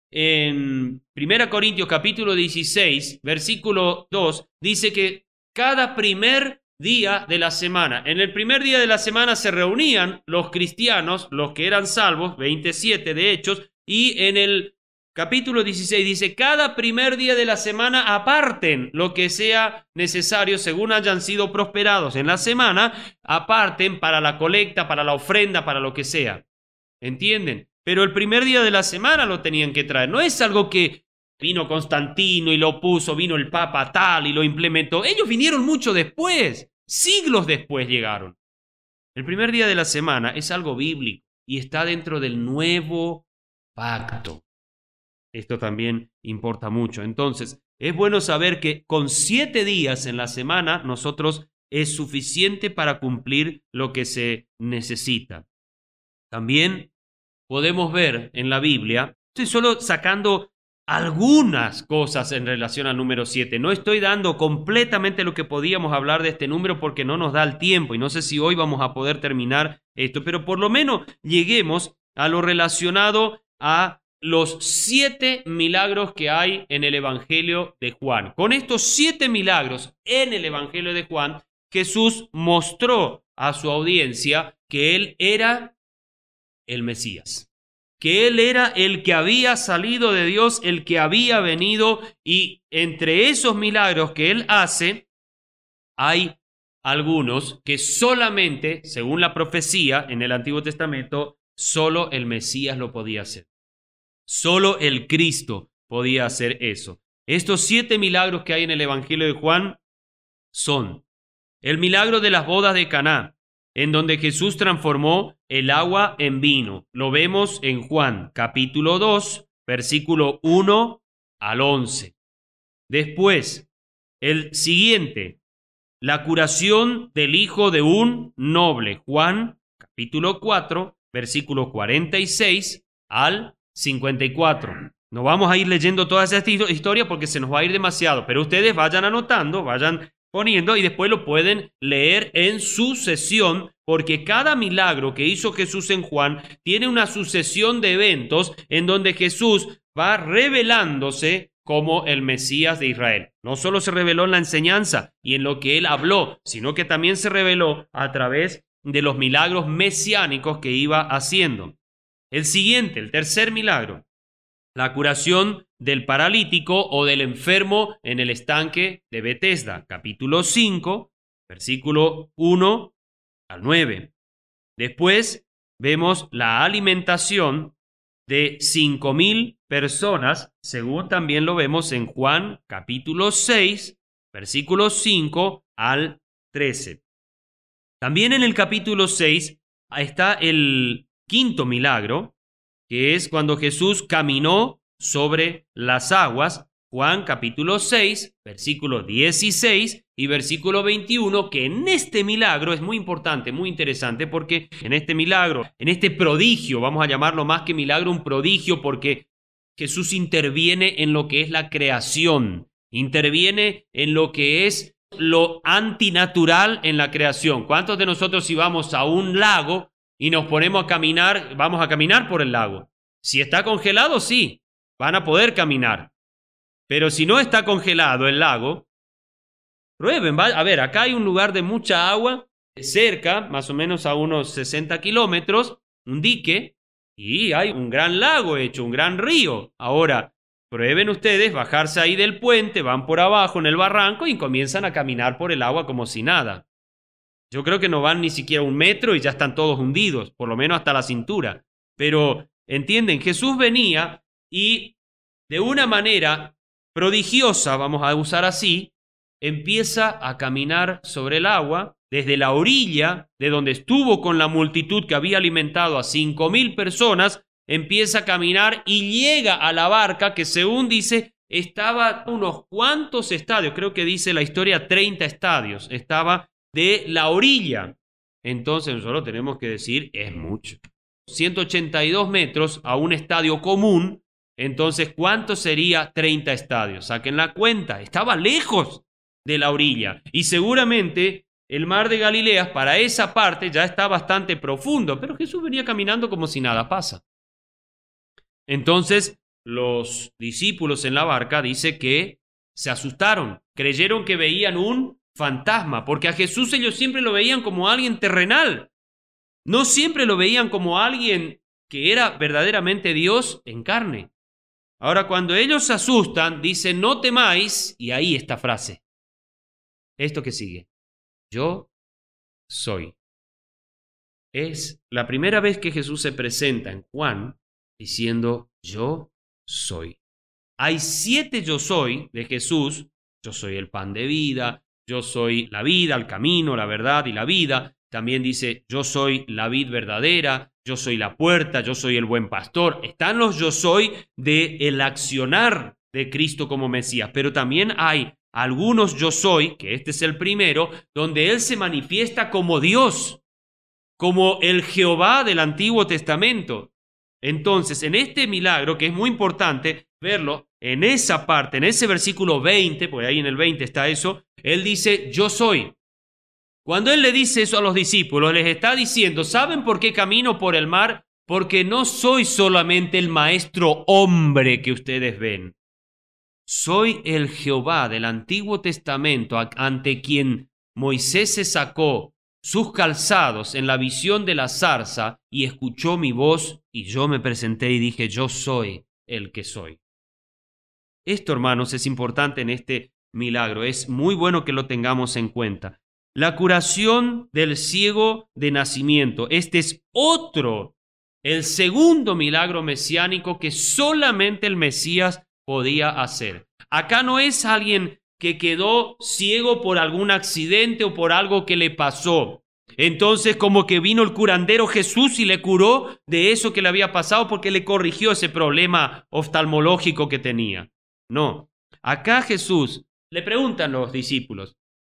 en primera Corintios capítulo dieciséis, versículo dos, dice que cada primer día de la semana, en el primer día de la semana se reunían los cristianos, los que eran salvos, veintisiete de Hechos, y en el capítulo dieciséis dice: cada primer día de la semana aparten lo que sea necesario según hayan sido prosperados en la semana, aparten para la colecta, para la ofrenda, para lo que sea. ¿Entienden? Pero el primer día de la semana lo tenían que traer. No es algo que vino Constantino y lo puso, vino el Papa tal y lo implementó. Ellos vinieron mucho después, siglos después llegaron. El primer día de la semana es algo bíblico y está dentro del nuevo pacto. Esto también importa mucho. Entonces, es bueno saber que con siete días en la semana nosotros es suficiente para cumplir lo que se necesita. También podemos ver en la Biblia, estoy solo sacando algunas cosas en relación al número siete. No estoy dando completamente lo que podíamos hablar de este número porque no nos da el tiempo y no sé si hoy vamos a poder terminar esto, pero por lo menos lleguemos a lo relacionado a los siete milagros que hay en el Evangelio de Juan. Con estos siete milagros en el Evangelio de Juan, Jesús mostró a su audiencia que él era el Mesías, que él era el que había salido de Dios, el que había venido, y entre esos milagros que él hace, hay algunos que solamente, según la profecía en el Antiguo Testamento, solo el Mesías lo podía hacer. Solo el Cristo podía hacer eso. Estos siete milagros que hay en el Evangelio de Juan son el milagro de las bodas de Caná, en donde Jesús transformó el agua en vino. Lo vemos en Juan capítulo dos, versículo uno al once. Después, el siguiente, la curación del hijo de un noble. Juan, capítulo cuatro, versículos cuarenta y seis al cincuenta y cuatro. No vamos a ir leyendo toda esta historia porque se nos va a ir demasiado, pero ustedes vayan anotando, vayan poniendo y después lo pueden leer en sucesión, porque cada milagro que hizo Jesús en Juan tiene una sucesión de eventos en donde Jesús va revelándose como el Mesías de Israel. No solo se reveló en la enseñanza y en lo que él habló, sino que también se reveló a través de los milagros mesiánicos que iba haciendo. El siguiente, el tercer milagro, la curación del paralítico o del enfermo en el estanque de Betesda, capítulo cinco, versículo uno al nueve. Después vemos la alimentación de cinco mil personas, según también lo vemos en Juan, capítulo seis, versículo cinco al trece. También en el capítulo seis está el quinto milagro, que es cuando Jesús caminó sobre las aguas, Juan capítulo seis, versículo dieciséis y versículo veintiuno, que en este milagro es muy importante, muy interesante, porque en este milagro, en este prodigio, vamos a llamarlo más que milagro, un prodigio, porque Jesús interviene en lo que es la creación, interviene en lo que es lo antinatural en la creación. ¿Cuántos de nosotros si vamos a un lago y nos ponemos a caminar, vamos a caminar por el lago? Si está congelado, sí, van a poder caminar. Pero si no está congelado el lago, prueben. A ver, acá hay un lugar de mucha agua, cerca, más o menos a unos sesenta kilómetros, un dique, y hay un gran lago hecho, un gran río. Ahora, prueben ustedes bajarse ahí del puente, van por abajo en el barranco y comienzan a caminar por el agua como si nada. Yo creo que no van ni siquiera un metro y ya están todos hundidos, por lo menos hasta la cintura. Pero, entienden, Jesús venía y de una manera prodigiosa, vamos a usar así, empieza a caminar sobre el agua desde la orilla de donde estuvo con la multitud que había alimentado a cinco mil personas, empieza a caminar y llega a la barca que, según dice, estaba a unos cuantos estadios, creo que dice la historia treinta estadios, estaba de la orilla. Entonces nosotros tenemos que decir, es mucho. ciento ochenta y dos metros a un estadio común, entonces ¿cuánto sería treinta estadios? Saquen la cuenta, estaba lejos de la orilla y seguramente el mar de Galilea para esa parte ya está bastante profundo, pero Jesús venía caminando como si nada pasa. Entonces los discípulos en la barca dice que se asustaron, creyeron que veían un fantasma, porque a Jesús ellos siempre lo veían como alguien terrenal, no siempre lo veían como alguien que era verdaderamente Dios en carne. Ahora, cuando ellos se asustan, dicen, no temáis, y ahí esta frase, esto que sigue, yo soy. Es la primera vez que Jesús se presenta en Juan diciendo, yo soy. Hay siete yo soy de Jesús, yo soy el pan de vida, yo soy la vida, el camino, la verdad y la vida. También dice, yo soy la vid verdadera, yo soy la puerta, yo soy el buen pastor. Están los yo soy del accionar de Cristo como Mesías, pero también hay algunos yo soy, que este es el primero, donde Él se manifiesta como Dios, como el Jehová del Antiguo Testamento. Entonces, en este milagro, que es muy importante verlo, en esa parte, en ese versículo veinte, porque ahí en el veinte está eso, Él dice, yo soy. Cuando Él le dice eso a los discípulos, les está diciendo, ¿saben por qué camino por el mar? Porque no soy solamente el maestro hombre que ustedes ven. Soy el Jehová del Antiguo Testamento ante quien Moisés se sacó sus calzados en la visión de la zarza y escuchó mi voz y yo me presenté y dije, yo soy el que soy. Esto, hermanos, es importante en este milagro. Es muy bueno que lo tengamos en cuenta. La curación del ciego de nacimiento. Este es otro, el segundo milagro mesiánico que solamente el Mesías podía hacer. Acá no es alguien que quedó ciego por algún accidente o por algo que le pasó. Entonces como que vino el curandero Jesús y le curó de eso que le había pasado porque le corrigió ese problema oftalmológico que tenía. No, acá Jesús, le preguntan los discípulos,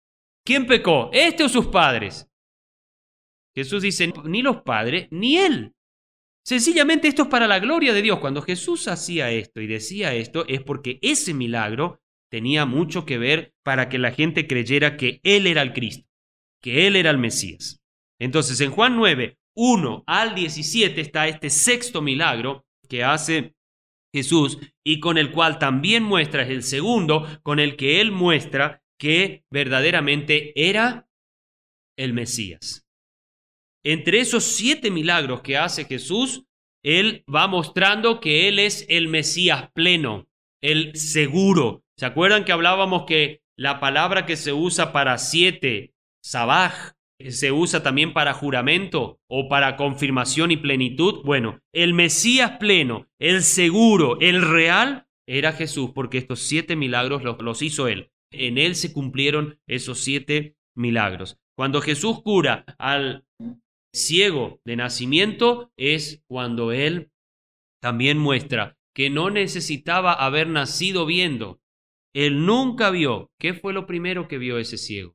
¿quién pecó? ¿Este o sus padres? Jesús dice, ni los padres, ni él. Sencillamente esto es para la gloria de Dios. Cuando Jesús hacía esto y decía esto, es porque ese milagro tenía mucho que ver para que la gente creyera que Él era el Cristo, que Él era el Mesías. Entonces, en Juan nueve, uno al diecisiete está este sexto milagro que hace Jesús y con el cual también muestra, es el segundo, con el que Él muestra que verdaderamente era el Mesías. Entre esos siete milagros que hace Jesús, Él va mostrando que Él es el Mesías pleno, el seguro. ¿Se acuerdan que hablábamos que la palabra que se usa para siete, sabaj, se usa también para juramento o para confirmación y plenitud? Bueno, el Mesías pleno, el seguro, el real, era Jesús, porque estos siete milagros los, los hizo Él. En Él se cumplieron esos siete milagros. Cuando Jesús cura al ciego de nacimiento, es cuando Él también muestra que no necesitaba haber nacido viendo. Él nunca vio. ¿Qué fue lo primero que vio ese ciego?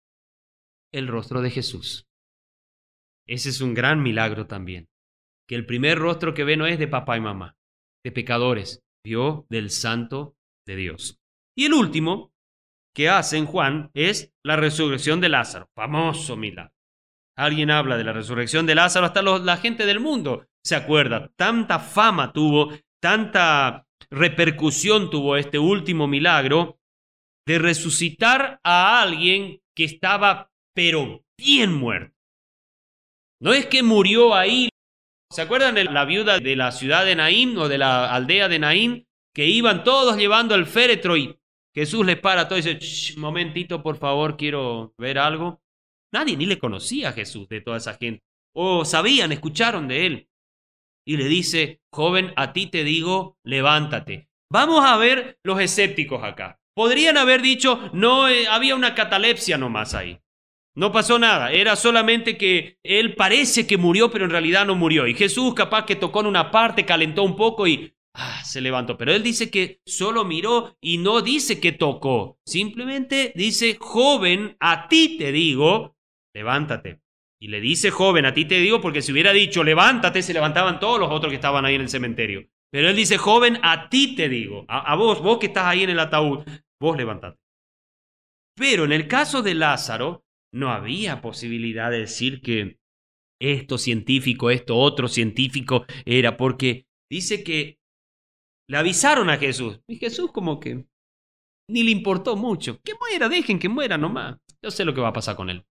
El rostro de Jesús. Ese es un gran milagro también. Que el primer rostro que ve no es de papá y mamá, de pecadores, vio del Santo de Dios. Y el último que hace en Juan es la resurrección de Lázaro. Famoso milagro. Alguien habla de la resurrección de Lázaro, hasta los, la gente del mundo se acuerda. Tanta fama tuvo, tanta repercusión tuvo este último milagro de resucitar a alguien que estaba pero bien muerto. No es que murió ahí. ¿Se acuerdan de la viuda de la ciudad de Naín o de la aldea de Naín? Que iban todos llevando el féretro y Jesús les para todo y dice, un momentito, por favor, quiero ver algo. Nadie ni le conocía a Jesús de toda esa gente. O sabían, escucharon de él. Y le dice, joven, a ti te digo, levántate. Vamos a ver los escépticos acá. Podrían haber dicho, no, eh, había una catalepsia nomás ahí. No pasó nada, era solamente que él parece que murió, pero en realidad no murió. Y Jesús capaz que tocó en una parte, calentó un poco y ah, se levantó. Pero él dice que solo miró y no dice que tocó. Simplemente dice, joven, a ti te digo, levántate. Y le dice, joven, a ti te digo, porque si hubiera dicho, levántate, se levantaban todos los otros que estaban ahí en el cementerio. Pero él dice, joven, a ti te digo, a, a vos, vos que estás ahí en el ataúd, vos levántate. Pero en el caso de Lázaro, no había posibilidad de decir que esto científico, esto otro científico era, porque dice que le avisaron a Jesús. Y Jesús como que ni le importó mucho. Que muera, dejen que muera nomás. Yo sé lo que va a pasar con él.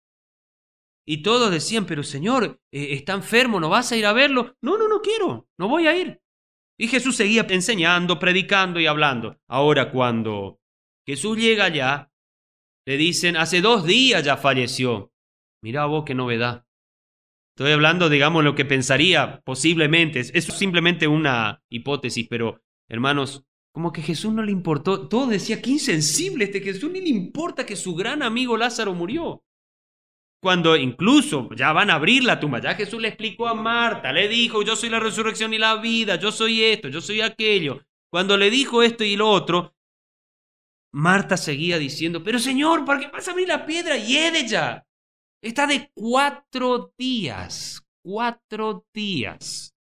Y todos decían, pero Señor, eh, está enfermo, ¿no vas a ir a verlo? No, no, no quiero, no voy a ir. Y Jesús seguía enseñando, predicando y hablando. Ahora cuando Jesús llega allá, le dicen, hace dos días ya falleció. Mirá vos qué novedad. Estoy hablando, digamos, lo que pensaría posiblemente. Es simplemente una hipótesis, pero, hermanos, como que Jesús no le importó. Todo decía, qué insensible este Jesús, ni le importa que su gran amigo Lázaro murió. Cuando incluso ya van a abrir la tumba, ya Jesús le explicó a Marta, le dijo, yo soy la resurrección y la vida, yo soy esto, yo soy aquello. Cuando le dijo esto y lo otro, Marta seguía diciendo, pero Señor, ¿para qué pasa a abrir la piedra? Hiede ya. Está de cuatro días, cuatro días.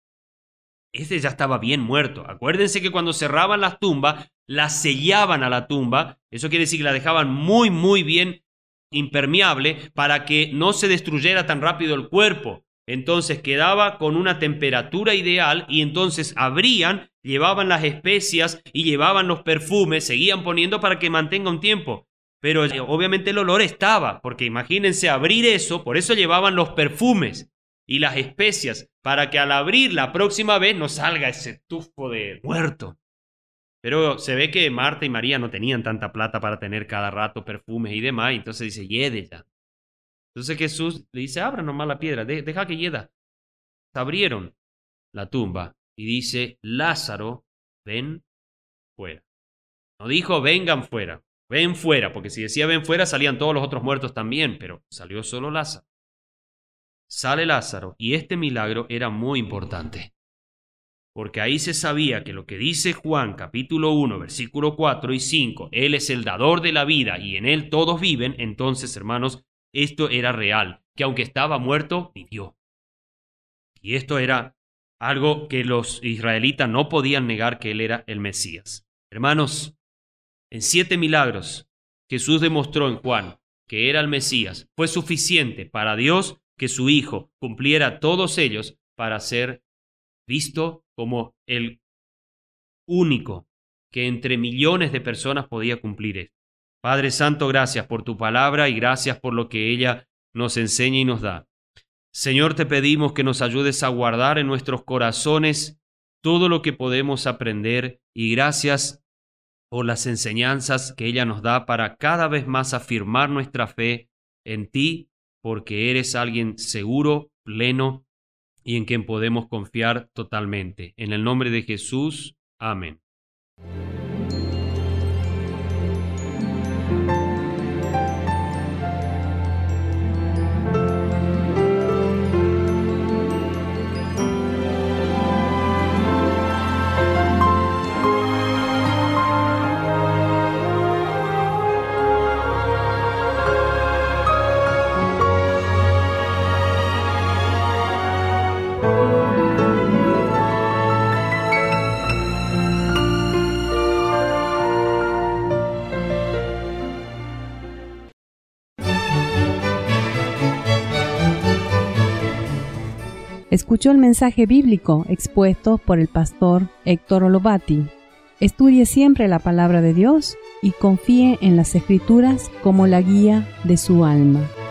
Este ya estaba bien muerto. Acuérdense que cuando cerraban las tumbas, las sellaban a la tumba. Eso quiere decir que la dejaban muy, muy bien impermeable para que no se destruyera tan rápido el cuerpo. Entonces quedaba con una temperatura ideal y entonces abrían, llevaban las especias y llevaban los perfumes, seguían poniendo para que mantenga un tiempo. Pero obviamente el olor estaba, porque imagínense abrir eso, por eso llevaban los perfumes y las especias, para que al abrir la próxima vez no salga ese tufo de muerto. Pero se ve que Marta y María no tenían tanta plata para tener cada rato perfumes y demás, y entonces dice, hiede ya. Entonces Jesús le dice, abra nomás la piedra, de, deja que hieda. Abrieron la tumba y dice, Lázaro, ven fuera. No dijo, vengan fuera, ven fuera, porque si decía ven fuera salían todos los otros muertos también, pero salió solo Lázaro. Sale Lázaro y este milagro era muy importante, porque ahí se sabía que lo que dice Juan capítulo uno, versículo cuatro y cinco, Él es el dador de la vida y en Él todos viven, entonces, hermanos, esto era real, que aunque estaba muerto, vivió. Y esto era algo que los israelitas no podían negar, que Él era el Mesías. Hermanos, en siete milagros, Jesús demostró en Juan que era el Mesías. Fue suficiente para Dios que su Hijo cumpliera todos ellos para ser visto como el único que entre millones de personas podía cumplir esto. Padre Santo, gracias por tu palabra y gracias por lo que ella nos enseña y nos da. Señor, te pedimos que nos ayudes a guardar en nuestros corazones todo lo que podemos aprender y gracias por las enseñanzas que ella nos da para cada vez más afirmar nuestra fe en ti, porque eres alguien seguro, pleno y en quien podemos confiar totalmente. En el nombre de Jesús, amén. Escuchó el mensaje bíblico expuesto por el pastor Héctor Olovati. Estudie siempre la palabra de Dios y confíe en las Escrituras como la guía de su alma.